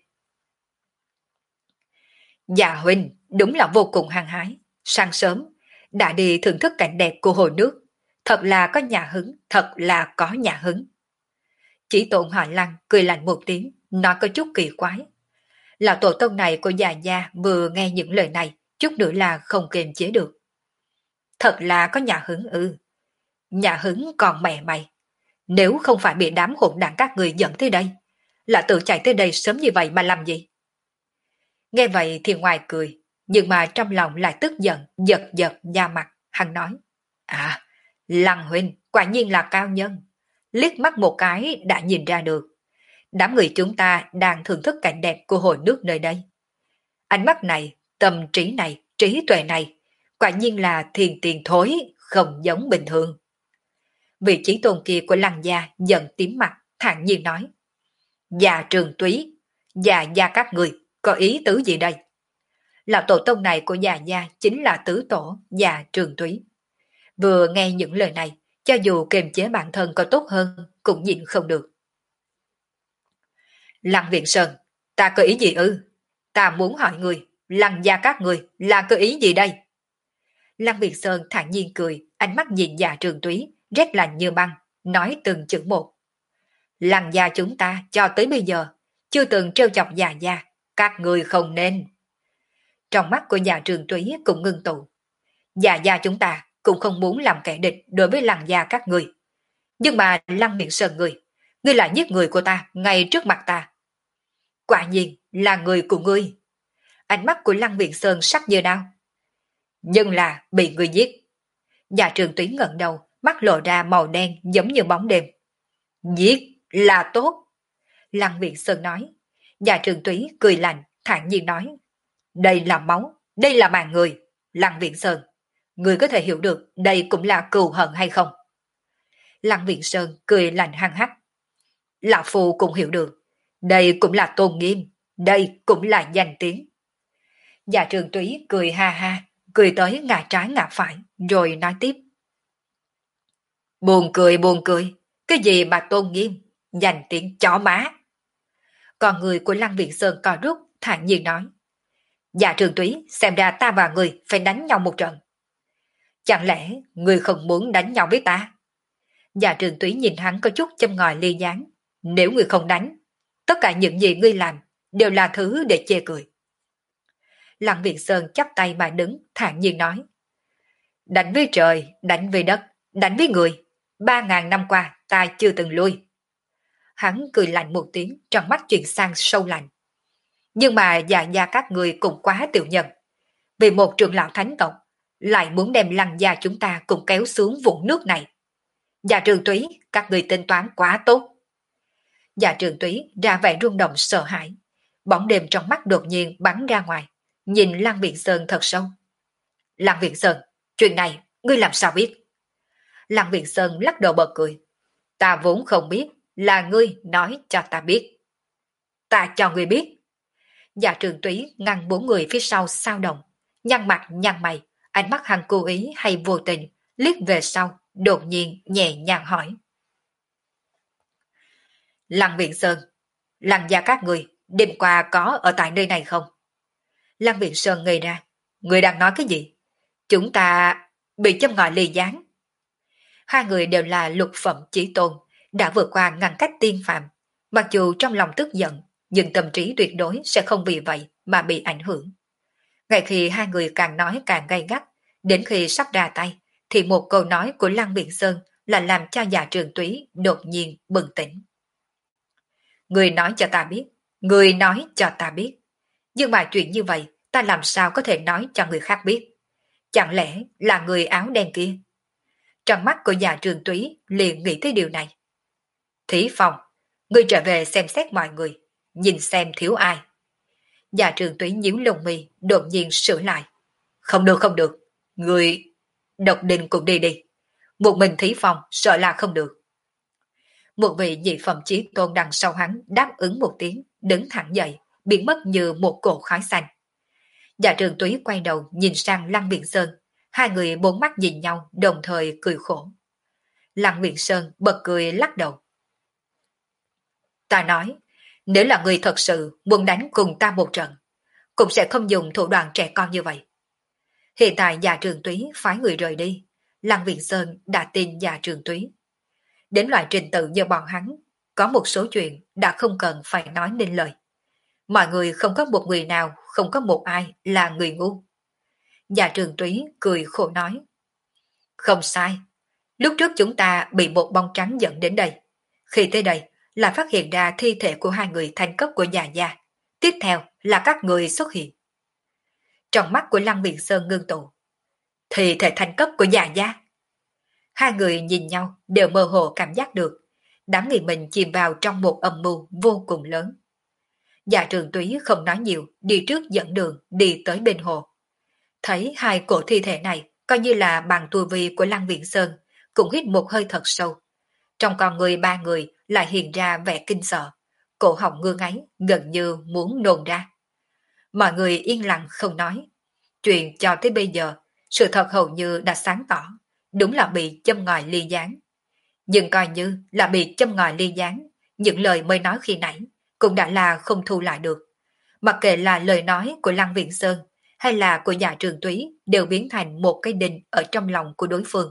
Dạ huynh đúng là vô cùng hăng hái. Sáng sớm đã đi thưởng thức cảnh đẹp của hồ nước. Thật là có nhà hứng, thật là có nhà hứng. Chỉ tôn họ Lăng cười lạnh một tiếng, nói có chút kỳ quái. Lão tổ tông này của già gia vừa nghe những lời này, chút nữa là không kiềm chế được. Thật là có nhà hứng ư. Nhà hứng còn mẹ mày. Nếu không phải bị đám hỗn đảng các người dẫn tới đây, là tự chạy tới đây sớm như vậy mà làm gì? Nghe vậy thì ngoài cười, nhưng mà trong lòng lại tức giận, giật giật da mặt, hắn nói. À, Lăng huynh quả nhiên là cao nhân. Liếc mắt một cái đã nhìn ra được. Đám người chúng ta đang thưởng thức cảnh đẹp của hồ nước nơi đây. Ánh mắt này, tâm trí này, trí tuệ này, quả nhiên là thiền tiền thối, không giống bình thường. Vị trí tôn kia của Lăng gia giận tím mặt, thản nhiên nói. Già Trường Túy, già gia các người, có ý tứ gì đây? Lão tổ tông này của già gia chính là tứ tổ già Trường Túy. Vừa nghe những lời này, cho dù kiềm chế bản thân có tốt hơn, cũng nhịn không được. Lăng Viện Sơn, ta có ý gì ư? Ta muốn hỏi người, Lăng gia các người là có ý gì đây? Lăng Viện Sơn thản nhiên cười, ánh mắt nhìn già Trường Túy, rét lạnh như băng, nói từng chữ một. Lăng gia chúng ta cho tới bây giờ, chưa từng trêu chọc già gia, các người không nên. Trong mắt của già Trường Túy cũng ngưng tụ. Già gia chúng ta cũng không muốn làm kẻ địch đối với Lăng gia các người. Nhưng mà Lăng Viện Sơn người, ngươi lại giết người của ta ngay trước mặt ta. Quả nhiên là người của ngươi. Ánh mắt của Lăng Viện Sơn sắc như đao. Nhưng là bị ngươi giết. Già Trường Túy ngẩng đầu, mắt lộ ra màu đen giống như bóng đêm. Giết là tốt. Lăng Viện Sơn nói. Già Trường Túy cười lạnh, thản nhiên nói. Đây là máu, đây là mạng người. Lăng Viện Sơn, ngươi có thể hiểu được đây cũng là cừu hận hay không? Lăng Viện Sơn cười lạnh hăng hắc. Lão Phu cũng hiểu được. Đây cũng là tôn nghiêm, đây cũng là danh tiếng. Già Trường Túy cười ha ha, cười tới ngả trái ngả phải, rồi nói tiếp. Buồn cười buồn cười, cái gì mà tôn nghiêm, danh tiếng chó má. Còn người của Lăng Viện Sơn co rút, thản nhiên nói. Già Trường Túy, xem ra ta và người phải đánh nhau một trận. Chẳng lẽ người không muốn đánh nhau với ta? Già Trường Túy nhìn hắn có chút châm ngòi ly gián. Nếu người không đánh, tất cả những gì ngươi làm đều là thứ để chê cười. Lăng Viện Sơn chắp tay mà đứng, thản nhiên nói. Đánh với trời, đánh với đất, đánh với người. Ba ngàn năm qua ta chưa từng lui. Hắn cười lạnh một tiếng, trong mắt chuyển sang sâu lạnh. Nhưng mà già gia các người cũng quá tiểu nhân. Vì một trưởng lão thánh tộc, lại muốn đem Lăng gia chúng ta cùng kéo xuống vũng nước này. Già Trường Túy, các người tính toán quá tốt, Dạ Trường Túy ra vẻ rung động sợ hãi. Bóng đêm trong mắt đột nhiên bắn ra ngoài, nhìn Lăng Viễn Sơn thật sâu. Lăng Viễn Sơn, chuyện này, ngươi làm sao biết? Lăng Viễn Sơn lắc đầu bật cười. Ta vốn không biết, là ngươi nói cho ta biết. Ta cho ngươi biết. Dạ Trường Túy ngăn bốn người phía sau sao động, nhăn mặt nhăn mày, ánh mắt hắn cố ý hay vô tình, liếc về sau, đột nhiên nhẹ nhàng hỏi. Lăng Viễn Sơn, Lăng gia các người, đêm qua có ở tại nơi này không? Lăng Viễn Sơn ngây ra. Người đang nói cái gì? Chúng ta bị châm ngòi ly gián. Hai người đều là lục phẩm chí tôn, đã vượt qua ngăn cách tiên phạm. Mặc dù trong lòng tức giận, nhưng tâm trí tuyệt đối sẽ không vì vậy mà bị ảnh hưởng. Ngay khi hai người càng nói càng gay gắt, đến khi sắp ra tay, thì một câu nói của Lăng Viễn Sơn là làm cho Dạ Trường Túy đột nhiên bừng tỉnh. Người nói cho ta biết, người nói cho ta biết. Nhưng mà chuyện như vậy, ta làm sao có thể nói cho người khác biết? Chẳng lẽ là người áo đen kia? Trong mắt của Dạ Trường Túy liền nghĩ tới điều này. Thí Phong, ngươi trở về xem xét mọi người, nhìn xem thiếu ai. Dạ Trường Túy nhíu lông mi, đột nhiên sửa lại. Không được không được, người độc đình cũng đi đi. Một mình Thí Phong sợ là không được. Một vị nhị phẩm chí tôn đằng sau hắn đáp ứng một tiếng, đứng thẳng dậy, biến mất như một cột khói xanh. Dạ Trường Túy quay đầu nhìn sang Lăng Viễn Sơn, hai người bốn mắt nhìn nhau đồng thời cười khổ. Lăng Viễn Sơn bật cười lắc đầu. Ta nói, nếu là người thật sự muốn đánh cùng ta một trận, cũng sẽ không dùng thủ đoạn trẻ con như vậy. Hiện tại Dạ Trường Túy phái người rời đi, Lăng Viễn Sơn đã tin Dạ Trường Túy. Đến loại trình tự như bọn hắn, có một số chuyện đã không cần phải nói nên lời. Mọi người không có một người nào, không có một ai là người ngu. Dạ Trường Túy cười khổ nói. Không sai, lúc trước chúng ta bị một bóng trắng dẫn đến đây. Khi tới đây là phát hiện ra thi thể của hai người thành cấp của Dạ gia. Tiếp theo là các người xuất hiện. Trong mắt của Lăng Viễn Sơn ngưng tụ. Thi thể thành cấp của Dạ gia. Hai người nhìn nhau đều mơ hồ cảm giác được. Đám người mình chìm vào trong một âm mưu vô cùng lớn. Dạ Trường Túy không nói nhiều, đi trước dẫn đường, đi tới bên hồ. Thấy hai cổ thi thể này, coi như là bằng tu vi của Lăng Viễn Sơn, cũng hít một hơi thật sâu. Trong con người ba người lại hiện ra vẻ kinh sợ, cổ họng ngơ ngáy, gần như muốn nôn ra. Mọi người yên lặng không nói. Chuyện cho tới bây giờ, sự thật hầu như đã sáng tỏ, đúng là bị châm ngòi ly gián. Nhưng coi như là bị châm ngòi ly gián, những lời mới nói khi nãy cũng đã là không thu lại được. Mặc kệ là lời nói của Lăng Viễn Sơn hay là của Dạ Trường Túy đều biến thành một cái đinh ở trong lòng của đối phương.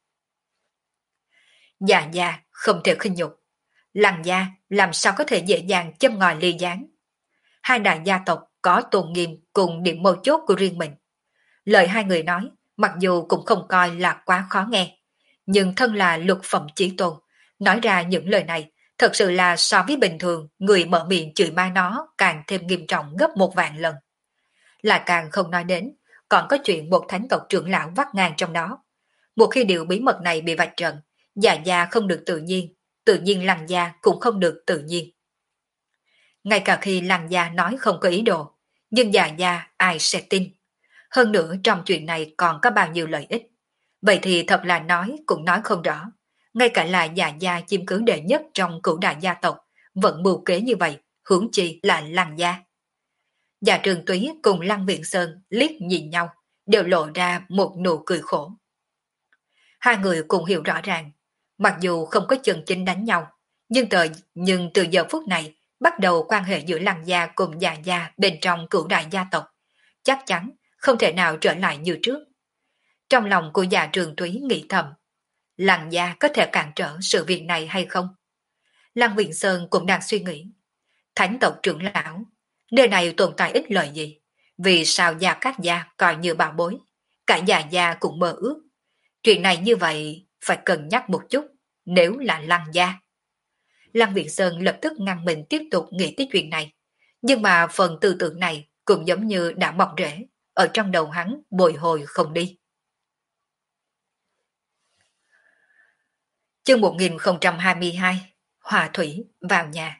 Dạ gia không thể khinh nhục. Lăng gia làm sao có thể dễ dàng châm ngòi ly gián. Hai đại gia tộc có tôn nghiêm cùng điểm mấu chốt của riêng mình. Lời hai người nói, mặc dù cũng không coi là quá khó nghe, nhưng thân là lục phẩm chí tôn, nói ra những lời này thật sự là so với bình thường người mở miệng chửi ma nó càng thêm nghiêm trọng gấp một vạn lần. Là càng không nói đến, còn có chuyện một thánh tộc trưởng lão vắt ngang trong đó. Một khi điều bí mật này bị vạch trần, Dạ gia không được tự nhiên, tự nhiên Lăng gia cũng không được tự nhiên. Ngay cả khi Lăng gia nói không có ý đồ, nhưng Dạ gia ai sẽ tin. Hơn nữa trong chuyện này còn có bao nhiêu lợi ích. Vậy thì thật là nói cũng nói không rõ. Ngay cả là Dạ gia chiếm cứ đệ nhất trong cửu đại gia tộc vẫn mưu kế như vậy, hướng chi là Lăng gia. Dạ Trường Túy cùng Lăng Viễn Sơn liếc nhìn nhau, đều lộ ra một nụ cười khổ. Hai người cùng hiểu rõ ràng, mặc dù không có chân chính đánh nhau, nhưng từ, nhưng từ giờ phút này bắt đầu quan hệ giữa Lăng gia cùng Dạ gia bên trong cửu đại gia tộc, chắc chắn không thể nào trở lại như trước. Trong lòng của Dạ Trường Túy nghĩ thầm, Lăng gia có thể cản trở sự việc này hay không? Lăng Viễn Sơn cũng đang suy nghĩ, thánh tộc trưởng lão, nơi này tồn tại ích lợi gì? Vì sao Gia Cát gia coi như bảo bối, cả Dạ gia cũng mơ ước. Chuyện này như vậy phải cân nhắc một chút, nếu là Lăng gia. Lăng Viễn Sơn lập tức ngăn mình tiếp tục nghĩ tới chuyện này, nhưng mà phần tư tưởng này cũng giống như đã mọc rễ, ở trong đầu hắn bồi hồi không đi. Chương một nghìn không trăm hai mươi hai Hòa thủy vào nhà.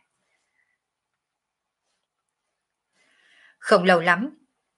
Không lâu lắm,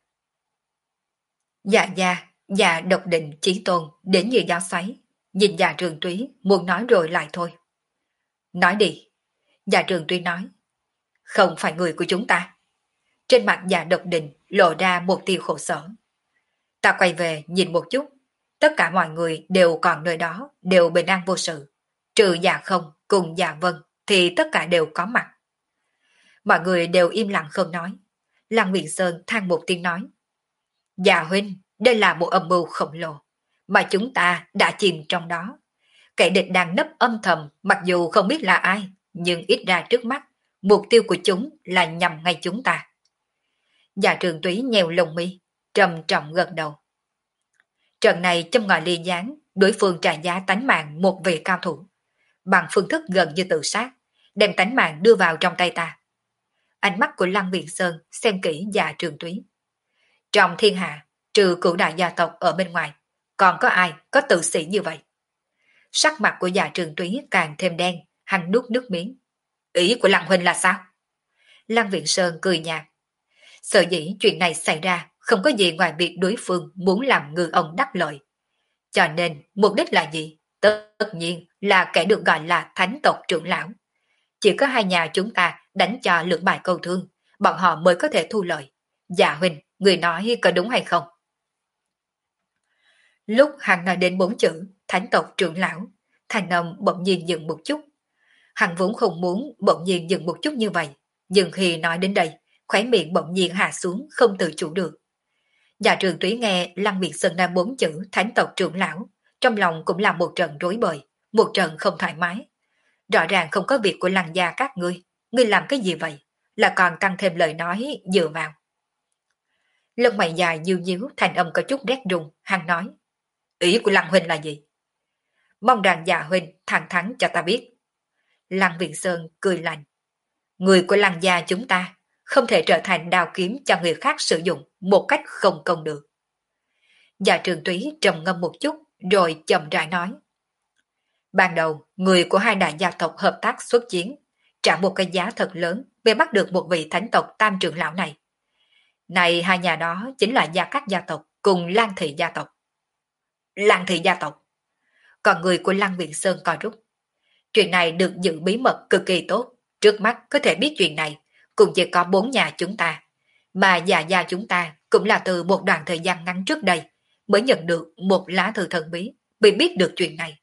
dạ gia, dạ độc định chí tôn đến như gió xoáy, nhìn dạ trường túy muốn nói rồi lại thôi. Nói đi, dạ trường túy nói, không phải người của chúng ta. Trên mặt dạ độc định lộ ra một tia khổ sở. Ta quay về nhìn một chút, tất cả mọi người đều còn nơi đó, đều bình an vô sự. Trừ dạ không cùng dạ vân thì tất cả đều có mặt. Mọi người đều im lặng không nói. Lăng Viễn Sơn than một tiếng nói, dạ huynh, đây là một âm mưu khổng lồ, mà chúng ta đã chìm trong đó. Kẻ địch đang nấp âm thầm, mặc dù không biết là ai, nhưng ít ra trước mắt, mục tiêu của chúng là nhằm ngay chúng ta. Dạ trường túy nhèo lông mi, trầm trọng gật đầu. Trận này trong ngòi ly gián, đối phương trả giá tánh mạng một vị cao thủ, bằng phương thức gần như tự sát, đem tánh mạng đưa vào trong tay ta. Ánh mắt của Lăng Viễn Sơn xem kỹ dạ trường túy. Trong thiên hạ, trừ cửu đại gia tộc ở bên ngoài, còn có ai có tự sĩ như vậy? Sắc mặt của dạ trường túy càng thêm đen, hắn nuốt nước miếng. Ý của Lăng huynh là sao? Lăng Viễn Sơn cười nhạt. Sở dĩ chuyện này xảy ra không có gì ngoài việc đối phương muốn làm ngư ông đắc lợi. Cho nên mục đích là gì? Tất nhiên là kẻ được gọi là thánh tộc trưởng lão. Chỉ có hai nhà chúng ta đánh cho lưỡng bại câu thương, bọn họ mới có thể thu lợi. Dạ huynh, người nói có đúng hay không? Lúc hắn nói đến bốn chữ thánh tộc trưởng lão, thành âm bỗng nhiên dừng một chút. Hắn vốn không muốn bỗng nhiên dừng một chút như vậy, nhưng khi nói đến đây, khóe miệng bỗng nhiên hạ xuống không tự chủ được. Dạ trường túy nghe Lăng Viễn Sơn nói bốn chữ thánh tộc trưởng lão, trong lòng cũng là một trận rối bời, một trận không thoải mái. Rõ ràng không có việc của Lăng gia các ngươi, ngươi làm cái gì vậy? Là còn tăng thêm lời nói dựa vào. Lông mày dài nhíu nhíu, thành âm có chút rét run, hắn nói. Ý của Lăng huynh là gì? Mong rằng dạ huynh thẳng thắn cho ta biết. Lăng Viễn Sơn cười lạnh. Người của Lăng gia chúng ta không thể trở thành đao kiếm cho người khác sử dụng một cách không công được. Dạ trường túy trầm ngâm một chút rồi chậm rãi nói. Ban đầu, người của hai đại gia tộc hợp tác xuất chiến, trả một cái giá thật lớn để bắt được một vị thánh tộc tam trưởng lão này. Này hai nhà đó chính là Gia Cát gia tộc cùng Lan Thị gia tộc. Lan Thị gia tộc. Còn người của Lăng Viễn Sơn coi rút. Chuyện này được giữ bí mật cực kỳ tốt. Trước mắt có thể biết chuyện này cũng chỉ có bốn nhà chúng ta. Mà gia gia chúng ta cũng là từ một đoạn thời gian ngắn trước đây mới nhận được một lá thư thần bí bị biết được chuyện này.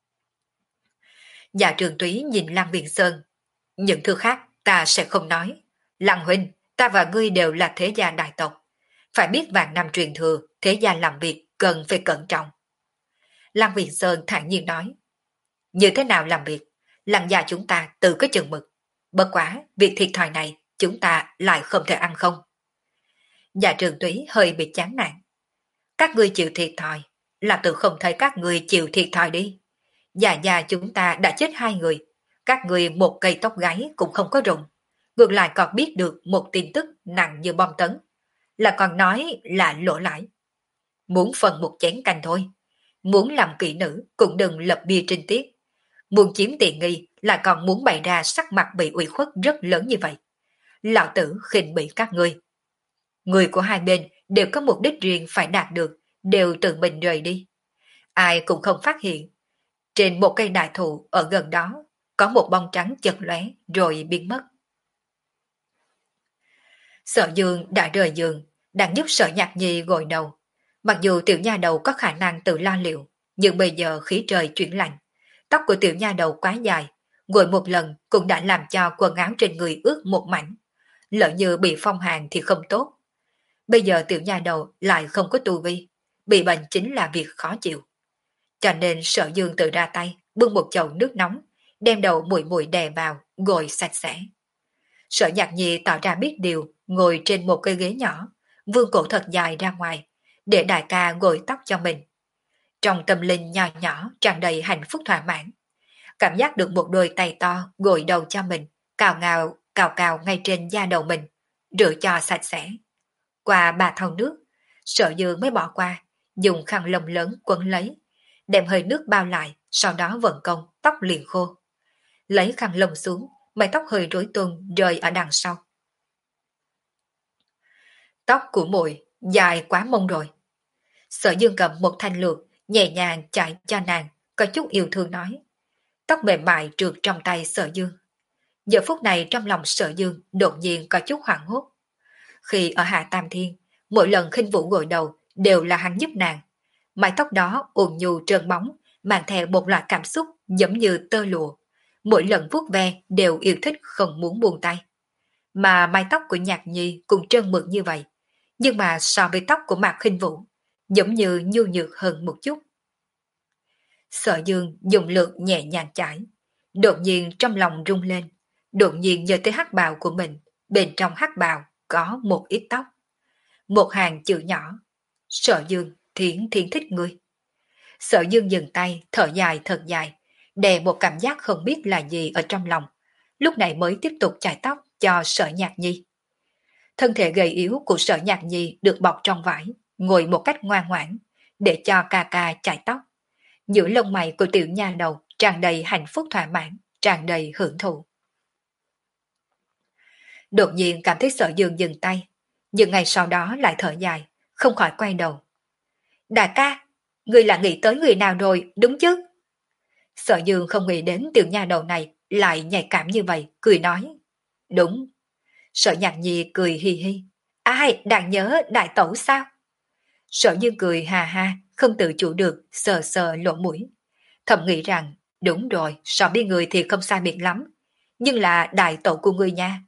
Dạ trường túy nhìn Lăng Viễn Sơn. Những thứ khác ta sẽ không nói. Lăng huynh, ta và ngươi đều là thế gia đại tộc. Phải biết vạn năm truyền thừa, thế gia làm việc cần phải cẩn trọng. Lăng Viễn Sơn thản nhiên nói. Như thế nào làm việc? Lăng gia chúng ta tự có chừng mực. Bất quá, việc thiệt thòi này chúng ta lại không thể ăn không. Dạ trường túy hơi bị chán nản. Các ngươi chịu thiệt thòi, là tự không thấy các ngươi chịu thiệt thòi đi. Dạ dạ chúng ta đã chết hai người, các ngươi một cây tóc gáy cũng không có rụng. Ngược lại còn biết được một tin tức nặng như bom tấn, là còn nói là lỗ lãi. Muốn phần một chén canh thôi, muốn làm kỹ nữ cũng đừng lập bia trinh tiết. Muốn chiếm tiện nghi là còn muốn bày ra sắc mặt bị ủy khuất rất lớn như vậy. Lão tử khinh bỉ các ngươi. Người của hai bên đều có mục đích riêng phải đạt được, đều tự mình rời đi. Ai cũng không phát hiện. Trên một cây đại thụ ở gần đó, có một bông trắng chật lóe rồi biến mất. Sở Dương đã rời giường, đang giúp Sở Nhạc Nhi gội đầu. Mặc dù tiểu nha đầu có khả năng tự lo liệu, nhưng bây giờ khí trời chuyển lạnh. Tóc của tiểu nha đầu quá dài, gội một lần cũng đã làm cho quần áo trên người ướt một mảnh. Lỡ như bị phong hàn thì không tốt. Bây giờ tiểu nha đầu lại không có tu vi, bị bệnh chính là việc khó chịu. Cho nên Sở Dương tự ra tay, bưng một chậu nước nóng, đem đầu muội muội đè vào, gội sạch sẽ. Sở Nhạc Nhi tỏ ra biết điều, ngồi trên một cây ghế nhỏ, vươn cổ thật dài ra ngoài, để đại ca gội tóc cho mình. Trong tâm linh nhỏ nhỏ tràn đầy hạnh phúc thỏa mãn. Cảm giác được một đôi tay to gội đầu cho mình, cào ngào, cào cào ngay trên da đầu mình, rửa cho sạch sẽ. Qua ba thau nước, Sở Dương mới bỏ qua, dùng khăn lông lớn quấn lấy, đem hơi nước bao lại, sau đó vận công, tóc liền khô. lấy khăn lông xuống, mái tóc hơi rối tung rơi ở đằng sau. Tóc của muội dài quá mông rồi. Sở Dương cầm một thanh lược, nhẹ nhàng chải cho nàng, có chút yêu thương nói. Tóc mềm mại trượt trong tay Sở Dương. Giờ phút này trong lòng Sở Dương đột nhiên có chút hoảng hốt. Khi ở Hạ Tam Thiên, mỗi lần khinh vũ gội đầu đều là hắn giúp nàng. Mái tóc đó ôn nhu trơn bóng, mang theo một loại cảm xúc giống như tơ lụa. Mỗi lần vuốt ve đều yêu thích không muốn buông tay. Mà mái tóc của Nhạc Nhi cũng trơn mượt như vậy. Nhưng mà so với tóc của Mạc Khinh Vũ, giống như nhu nhược hơn một chút. Sở Dương dùng lược nhẹ nhàng chải. Đột nhiên trong lòng rung lên. Đột nhiên nhớ tới hắc bào của mình. Bên trong hắc bào có một ít tóc. Một hàng chữ nhỏ. Sở Dương, thiến thiến thích ngươi. Sở Dương dừng tay, thở dài thật dài. Đè một cảm giác không biết là gì ở trong lòng. Lúc này mới tiếp tục chải tóc cho Sở Nhạc Nhi. Thân thể gầy yếu của Sở Nhạc Nhi được bọc trong vải, ngồi một cách ngoan ngoãn, để cho ca ca chải tóc. Giữa lông mày của tiểu nha đầu tràn đầy hạnh phúc thỏa mãn, tràn đầy hưởng thụ. Đột nhiên cảm thấy Sở Dương dừng tay, nhưng ngày sau đó lại thở dài, không khỏi quay đầu. Đại ca, người là nghĩ tới người nào rồi, đúng chứ? Sở Dương không nghĩ đến tiểu nha đầu này lại nhạy cảm như vậy, cười nói. Đúng. Sở Nhạc Nhi cười hi hi. Ai, đang nhớ đại tẩu sao? Sở Dương cười hà ha, không tự chủ được, sờ sờ lỗ mũi. Thầm nghĩ rằng, đúng rồi, so với người thì không sai biệt lắm. Nhưng là đại tẩu của người nha.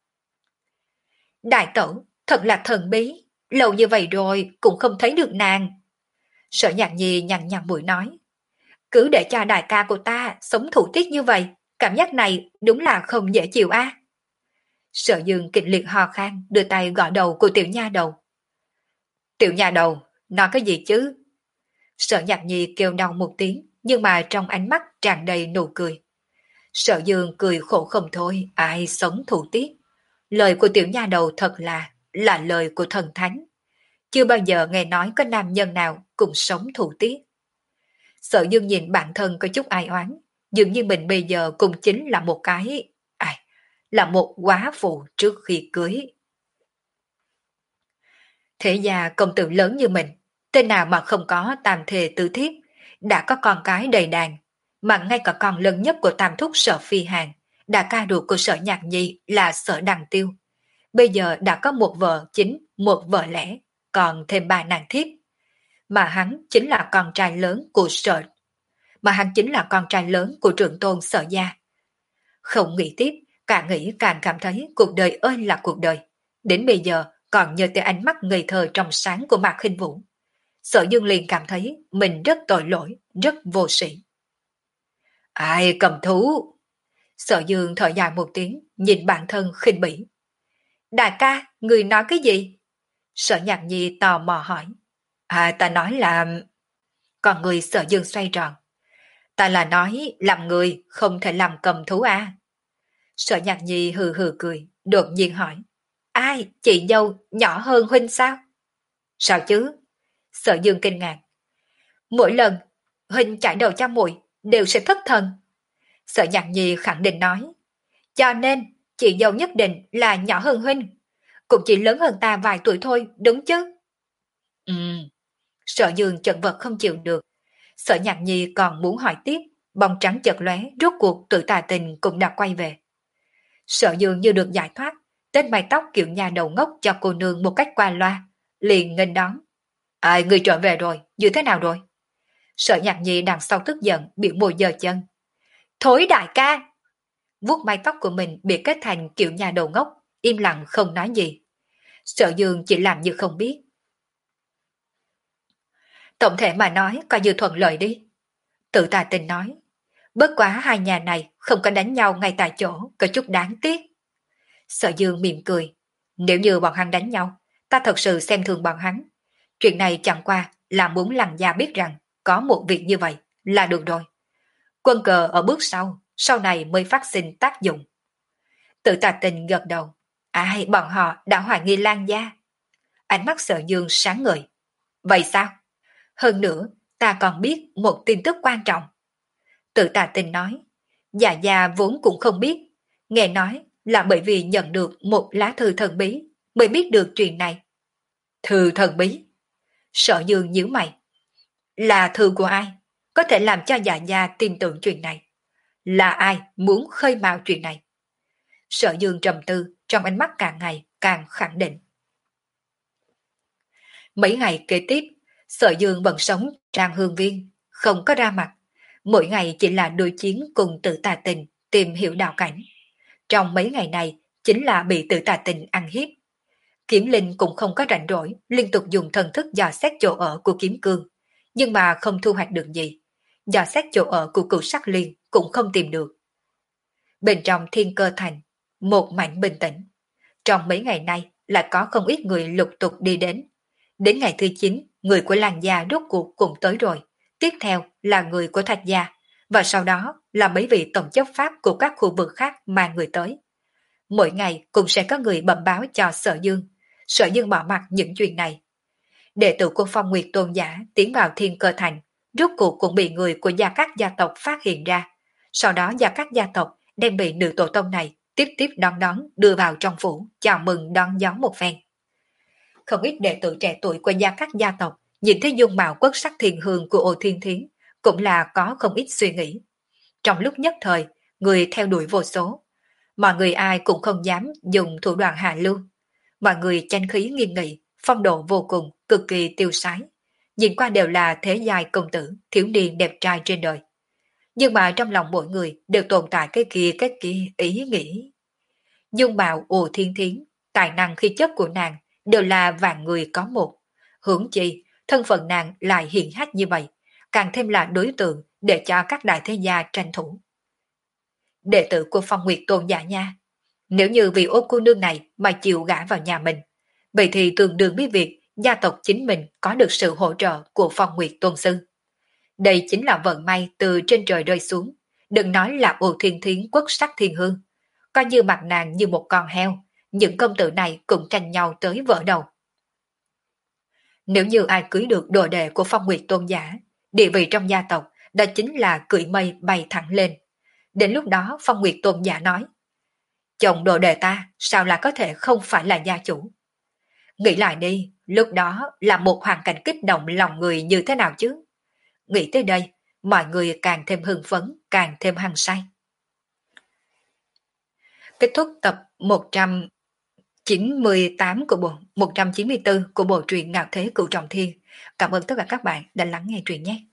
Đại tẩu, thật là thần bí. Lâu như vậy rồi cũng không thấy được nàng. Sở Nhạc Nhi nhằn nhằn mũi nói. Cứ để cho đại ca của ta sống thủ tiết như vậy, cảm giác này đúng là không dễ chịu a. Sở Dương kịch liệt ho khan, đưa tay gõ đầu của tiểu nha đầu. Tiểu nha đầu, nói cái gì chứ? Sở Nhạc Nhi kêu đau một tiếng, nhưng mà trong ánh mắt tràn đầy nụ cười. Sở Dương cười khổ không thôi, ai sống thủ tiết. Lời của tiểu nha đầu thật là, là lời của thần thánh. Chưa bao giờ nghe nói có nam nhân nào cùng sống thủ tiết. Sở Dương nhìn bản thân có chút ai oán, dường như mình bây giờ cũng chính là một cái, ai, là một quá phụ trước khi cưới. Thế gia công tử lớn như mình, tên nào mà không có tam thề tứ thiết, đã có con cái đầy đàn, mà ngay cả con lớn nhất của tam thúc Sở Phi Hàn, đã ca ruột của Sở Nhạc Nhi là Sở Đằng Tiêu. Bây giờ đã có một vợ chính, một vợ lẽ, còn thêm ba nàng thiếp. Mà hắn chính là con trai lớn của Sở, mà hắn chính là con trai lớn của trưởng tôn Sở gia. Không nghĩ tiếp, càng nghĩ càng cảm thấy cuộc đời ơi là cuộc đời. Đến bây giờ còn nhớ tới ánh mắt ngây thơ trong sáng của Mạc Khinh Vũ. Sở Dương liền cảm thấy mình rất tội lỗi, rất vô sĩ. Ai cầm thú? Sở Dương thở dài một tiếng, nhìn bản thân khinh bỉ. Đại ca, người nói cái gì? Sở Nhạc Nhi tò mò hỏi. À, ta nói là... Còn người Sở Dương xoay tròn. Ta là nói làm người không thể làm cầm thú à? Sở Nhạc Nhi hừ hừ cười, đột nhiên hỏi. Ai, chị dâu nhỏ hơn huynh sao? Sao chứ? Sở Dương kinh ngạc. Mỗi lần huynh chải đầu cho muội đều sẽ thất thần. Sở Nhạc Nhi khẳng định nói. Cho nên chị dâu nhất định là nhỏ hơn huynh, cũng chỉ lớn hơn ta vài tuổi thôi, đúng chứ? Ừ. Sở Dương chật vật không chịu được. Sở Nhạc Nhi còn muốn hỏi tiếp, bóng trắng chợt lóe, rốt cuộc tự tà tình cũng đã quay về. Sở Dương như được giải thoát, tên mái tóc kiểu nhà đầu ngốc cho cô nương một cách qua loa, liền nghênh đón. Ai, người trở về rồi, như thế nào rồi? Sở Nhạc Nhi đằng sau tức giận, biểu môi giơ chân. Thối đại ca! Vuốt mái tóc của mình bị kết thành kiểu nhà đầu ngốc, im lặng không nói gì. Sở Dương chỉ làm như không biết. Tổng thể mà nói coi như thuận lợi đi. Tự tà tình nói. Bất quá hai nhà này không có đánh nhau ngay tại chỗ, có chút đáng tiếc. Sở Dương mỉm cười. Nếu như bọn hắn đánh nhau, ta thật sự xem thường bọn hắn. Chuyện này chẳng qua là muốn lằn da biết rằng có một việc như vậy là được rồi. Quân cờ ở bước sau, sau này mới phát sinh tác dụng. Tự tà tình gật đầu. Ai, bọn họ đã hoài nghi Lan gia. Ánh mắt Sở Dương sáng ngời. Vậy sao? Hơn nữa, ta còn biết một tin tức quan trọng. Tự tà tình nói. Già già vốn cũng không biết, nghe nói là bởi vì nhận được một lá thư thần bí mới biết được chuyện này. Thư thần bí? Sở Dương nhíu mày. Là thư của ai? Có thể làm cho già già tin tưởng chuyện này. Là ai muốn khơi mào chuyện này? Sở Dương trầm tư, trong ánh mắt càng ngày càng khẳng định. Mấy ngày kế tiếp, Sở Dương vẫn sống trang hương viên, không có ra mặt. Mỗi ngày chỉ là đối chiến cùng tự tà tình, tìm hiểu đạo cảnh. Trong mấy ngày này, chính là bị tự tà tình ăn hiếp. Kiếm Linh cũng không có rảnh rỗi, liên tục dùng thần thức dò xét chỗ ở của Kiếm Cương, nhưng mà không thu hoạch được gì. Dò xét chỗ ở của cửu sắc liên cũng không tìm được. Bên trong Thiên Cơ Thành, một mảnh bình tĩnh. Trong mấy ngày nay lại có không ít người lục tục đi đến. Đến ngày thứ chín, người của làng gia rốt cuộc cũng tới rồi. Tiếp theo là người của Thạch gia, và sau đó là mấy vị tổng chấp pháp của các khu vực khác mang người tới. Mỗi ngày cũng sẽ có người bẩm báo cho Sở Dương. Sở Dương bỏ mặt những chuyện này. Đệ tử của Phong Nguyệt Tôn giả tiến vào Thiên Cơ Thành, rốt cuộc cũng bị người của gia các gia tộc phát hiện ra. Sau đó gia các gia tộc đem bị nữ tổ tông này tiếp tiếp đón đón đưa vào trong phủ, chào mừng đón gió một phen. Không ít đệ tử trẻ tuổi của gia các gia tộc nhìn thấy dung mạo quốc sắc thiền hương của Ô Thiên Thiến cũng là có không ít suy nghĩ. Trong lúc nhất thời, người theo đuổi vô số. Mọi người ai cũng không dám dùng thủ đoạn hạ lưu. Mọi người tranh khí nghiêm nghị, phong độ vô cùng, cực kỳ tiêu sái. Nhìn qua đều là thế giai công tử, thiếu niên đẹp trai trên đời. Nhưng mà trong lòng mỗi người đều tồn tại cái kia cái kia ý nghĩ. Dung mạo Ô Thiên Thiến, tài năng khí chất của nàng đều là vạn người có một. Hưởng chi, thân phận nàng lại hiển hách như vậy, càng thêm là đối tượng để cho các đại thế gia tranh thủ. Đệ tử của Phong Nguyệt Tôn giả nha, nếu như vì Ô cô nương này mà chịu gả vào nhà mình, vậy thì tương đương với việc gia tộc chính mình có được sự hỗ trợ của Phong Nguyệt Tôn sư. Đây chính là vận may từ trên trời rơi xuống, đừng nói là Ô Thiên Thiến quốc sắc thiên hương. Coi như mặt nàng như một con heo, những công tử này cũng tranh nhau tới vỡ đầu. Nếu như ai cưới được đồ đệ của Phong Nguyệt Tôn giả, địa vị trong gia tộc đó chính là cưỡi mây bay thẳng lên. Đến lúc đó Phong Nguyệt Tôn giả nói, chồng đồ đệ ta sao là có thể không phải là gia chủ. Nghĩ lại đi, lúc đó là một hoàn cảnh kích động lòng người như thế nào chứ? Nghĩ tới đây, mọi người càng thêm hưng phấn, càng thêm hăng say. Kết thúc tập một trăm chín mươi tám của bộ một trăm chín mươi tư của bộ truyện Ngạo Thế Cửu Trọng Thiên. Cảm ơn tất cả các bạn đã lắng nghe truyện nhé.